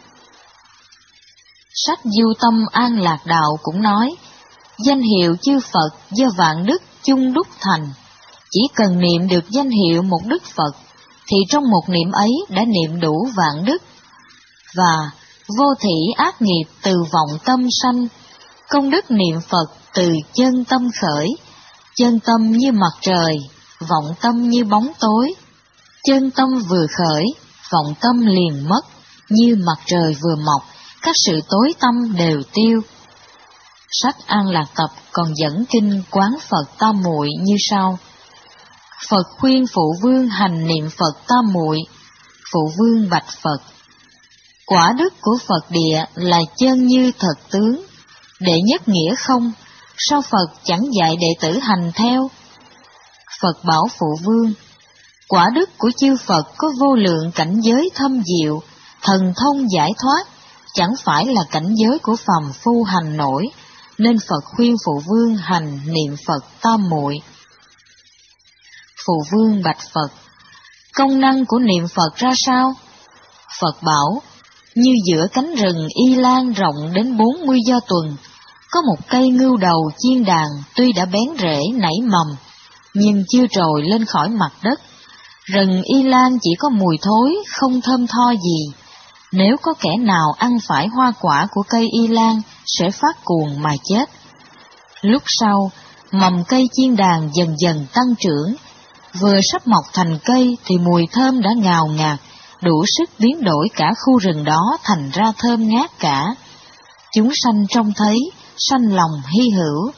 Sách Du Tâm An Lạc Đạo cũng nói, danh hiệu chư Phật do vạn đức chung đúc thành. Chỉ cần niệm được danh hiệu một đức Phật, thì trong một niệm ấy đã niệm đủ vạn đức. Và vô thỉ ác nghiệp từ vọng tâm sanh, công đức niệm Phật từ chân tâm khởi. Chân tâm như mặt trời, vọng tâm như bóng tối. Chân tâm vừa khởi, vọng tâm liền mất, như mặt trời vừa mọc, các sự tối tâm đều tiêu. Sách An Lạc Tập còn dẫn kinh Quán Phật Tam Muội như sau. Phật khuyên Phụ Vương hành niệm Phật Tam Muội. Phụ Vương bạch Phật: quả đức của Phật địa là chân như thật tướng, đệ nhất nghĩa không, sao Phật chẳng dạy đệ tử hành theo? Phật bảo Phụ Vương: quả đức của chư Phật có vô lượng cảnh giới thâm diệu, thần thông giải thoát, chẳng phải là cảnh giới của phàm phu hành nổi, nên Phật khuyên Phụ Vương hành niệm Phật Tam Muội. Phụ Vương bạch Phật: công năng của niệm Phật ra sao? Phật bảo: như giữa cánh rừng Y Lan rộng đến bốn mươi do tuần, có một cây ngưu đầu chiên đàn tuy đã bén rễ nảy mầm, nhưng chưa trồi lên khỏi mặt đất. Rừng Y Lan chỉ có mùi thối, không thơm tho gì. Nếu có kẻ nào ăn phải hoa quả của cây Y Lan sẽ phát cuồng mà chết. Lúc sau, mầm cây chiên đàn dần dần tăng trưởng, vừa sắp mọc thành cây thì mùi thơm đã ngào ngạt, đủ sức biến đổi cả khu rừng đó thành ra thơm ngát cả. Chúng sanh trông thấy, sanh lòng hy hữu.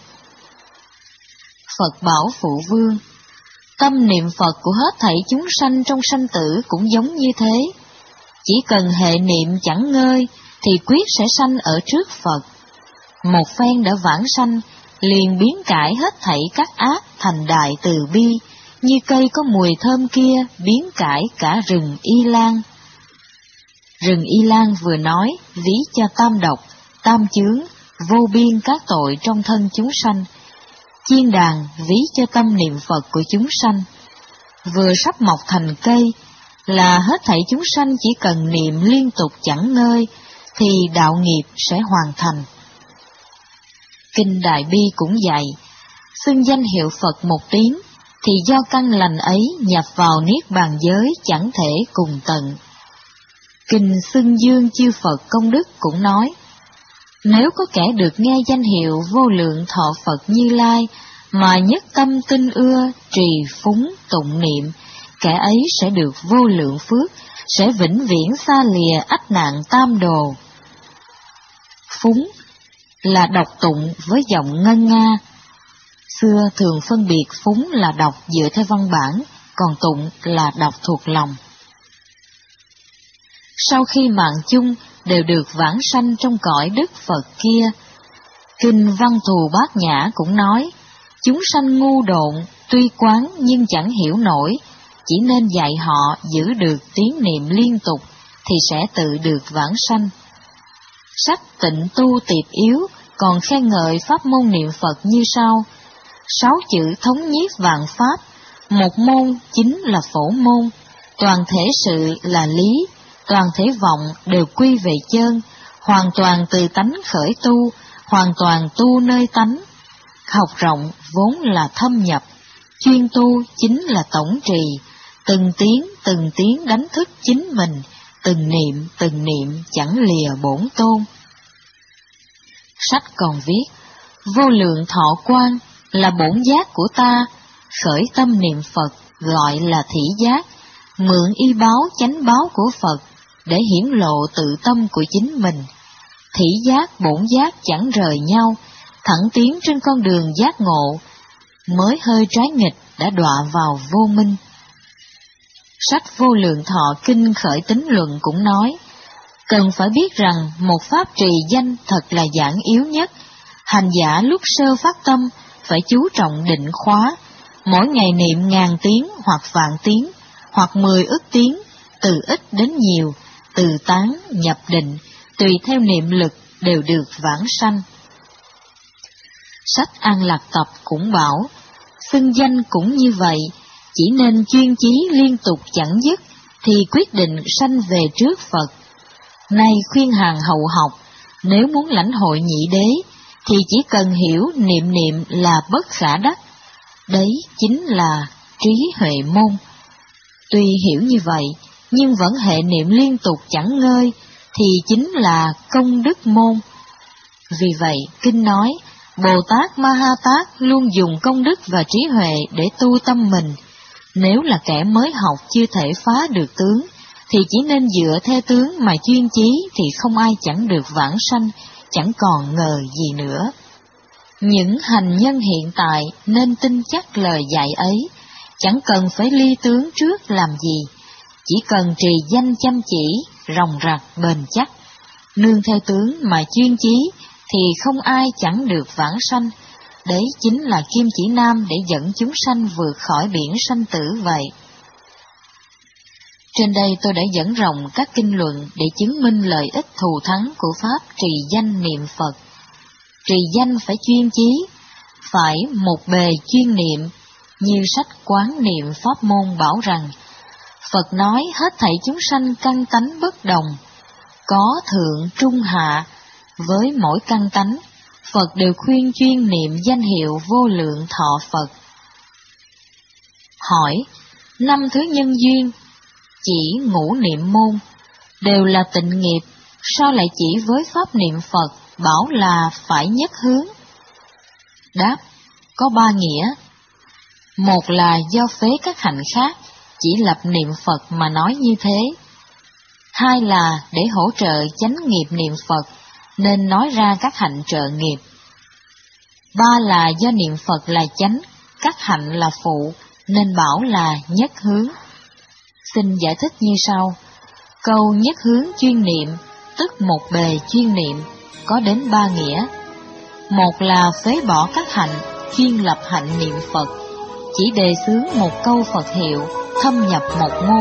Phật bảo Phụ Vương: tâm niệm Phật của hết thảy chúng sanh trong sanh tử cũng giống như thế. Chỉ cần hệ niệm chẳng ngơi thì quyết sẽ sanh ở trước Phật. Một phen đã vãng sanh, liền biến cải hết thảy các ác thành đại từ bi, như cây có mùi thơm kia biến cải cả rừng Y Lan. Rừng Y Lan vừa nói ví cho tam độc, tam chướng, vô biên các tội trong thân chúng sanh. Chiên đàn ví cho tâm niệm Phật của chúng sanh. Vừa sắp mọc thành cây là hết thảy chúng sanh chỉ cần niệm liên tục chẳng ngơi thì đạo nghiệp sẽ hoàn thành. Kinh Đại Bi cũng dạy, xưng danh hiệu Phật một tiếng thì do căn lành ấy nhập vào niết bàn giới chẳng thể cùng tận. Kinh xưng dương chư Phật công đức cũng nói, nếu có kẻ được nghe danh hiệu vô lượng thọ Phật Như Lai mà nhất tâm tin ưa trì phúng tụng niệm, kẻ ấy sẽ được vô lượng phước, sẽ vĩnh viễn xa lìa ách nạn tam đồ. Phúng là đọc tụng với giọng ngân nga. Xưa thường phân biệt phúng là đọc dựa theo văn bản, còn tụng là đọc thuộc lòng. Sau khi mạng chung đều được vãng sanh trong cõi Đức Phật kia. Kinh Văn Thù Bát Nhã cũng nói, chúng sanh ngu độn, tuy quán nhưng chẳng hiểu nổi, chỉ nên dạy họ giữ được tiếng niệm liên tục thì sẽ tự được vãng sanh. Sách Tịnh Tu Tiệp Yếu còn khen ngợi pháp môn niệm Phật như sau: sáu chữ thống nhiếp vạn pháp, một môn chính là phổ môn, toàn thể sự là lý, toàn thể vọng đều quy về chân, hoàn toàn từ tánh khởi tu, hoàn toàn tu nơi tánh. Học rộng vốn là thâm nhập, chuyên tu chính là tổng trì, từng tiếng từng tiếng đánh thức chính mình, từng niệm từng niệm chẳng lìa bổn tôn. Sách còn viết, vô lượng thọ quan là bổn giác của ta, khởi tâm niệm Phật gọi là thỉ giác, mượn y báo chánh báo của Phật để hiển lộ tự tâm của chính mình. Thỉ giác bổn giác chẳng rời nhau, thẳng tiến trên con đường giác ngộ, mới hơi trái nghịch đã đọa vào vô minh. Sách Vô Lượng Thọ Kinh Khởi Tín Luận cũng nói, cần phải biết rằng một pháp trì danh thật là giản yếu nhất. Hành giả lúc sơ phát tâm phải chú trọng định khóa, mỗi ngày niệm ngàn tiếng hoặc vạn tiếng, hoặc mười ức tiếng, từ ít đến nhiều, từ tán nhập định, tùy theo niệm lực đều được vãng sanh. Sách An Lạc Tập cũng bảo, xưng danh cũng như vậy, chỉ nên chuyên chí liên tục chẳng dứt, thì quyết định sanh về trước Phật. Nay khuyên hàng hậu học, nếu muốn lãnh hội nhị đế, thì chỉ cần hiểu niệm niệm là bất khả đắc. Đấy chính là trí huệ môn. Tuy hiểu như vậy, nhưng vẫn hệ niệm liên tục chẳng ngơi, thì chính là công đức môn. Vì vậy, Kinh nói, Bồ Tát Ma Ha Tát luôn dùng công đức và trí huệ để tu tâm mình. Nếu là kẻ mới học chưa thể phá được tướng, thì chỉ nên dựa theo tướng mà chuyên chí, thì không ai chẳng được vãng sanh, chẳng còn ngờ gì nữa. Những hành nhân hiện tại nên tin chắc lời dạy ấy, chẳng cần phải ly tướng trước làm gì, chỉ cần trì danh chăm chỉ, ròng rạc bền chắc, nương theo tướng mà chuyên chí, thì không ai chẳng được vãng sanh. Đấy chính là kim chỉ nam để dẫn chúng sanh vượt khỏi biển sanh tử vậy. Trên đây tôi đã dẫn rộng các kinh luận để chứng minh lợi ích thù thắng của pháp trì danh niệm Phật. Trì danh phải chuyên chí, phải một bề chuyên niệm, như sách Quán Niệm Pháp Môn bảo rằng, Phật nói hết thảy chúng sanh căn tánh bất đồng, có thượng trung hạ, với mỗi căn tánh, Phật đều khuyên chuyên niệm danh hiệu vô lượng thọ Phật. Hỏi, năm thứ nhân duyên, chỉ ngũ niệm môn, đều là tịnh nghiệp, sao lại chỉ với pháp niệm Phật bảo là phải nhất hướng? Đáp, có ba nghĩa. Một là do phế các hạnh khác, chỉ lập niệm Phật mà nói như thế. Hai là để hỗ trợ chánh nghiệp niệm Phật, nên nói ra các hạnh trợ nghiệp. Ba là do niệm Phật là chánh, các hạnh là phụ, nên bảo là nhất hướng. Xin giải thích như sau. Câu nhất hướng chuyên niệm, tức một bề chuyên niệm, có đến ba nghĩa. Một là phế bỏ các hạnh, chuyên lập hạnh niệm Phật, chỉ đề xướng một câu Phật hiệu, thâm nhập một môn.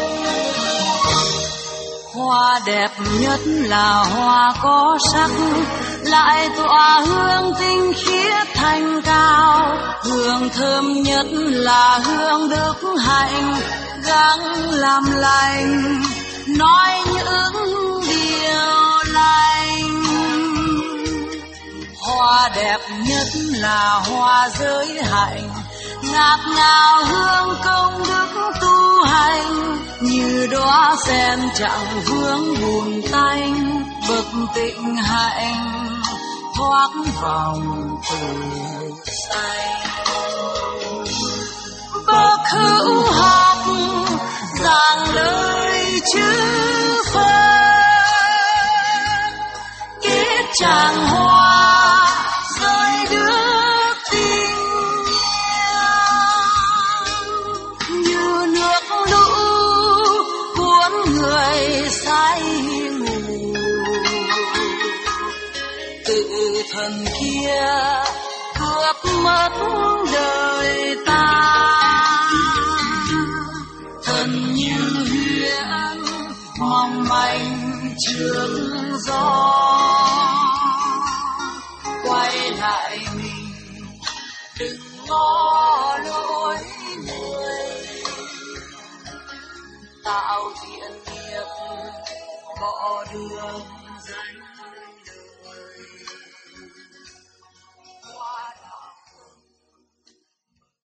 Hoa đẹp nhất là hoa có sắc, lại tỏa hương tinh khiết thanh cao. Hương thơm nhất là hương đức hạnh, gắng làm lành, nói những điều lành. Hoa đẹp nhất là hoa giới hạnh, ngát ngào hương công đức tu hành, như đóa sen chẳng vướng buồn tanh, bậc tịnh hạnh thoát vòng tử sanh. Bậc hữu học giảng lời chữ Phật, kết tràng hoa rơi nước tình như nước lũ cuốn người say ngủ. Tự thần kia cướp mất đời ta, thần như huyễn mong manh trước gió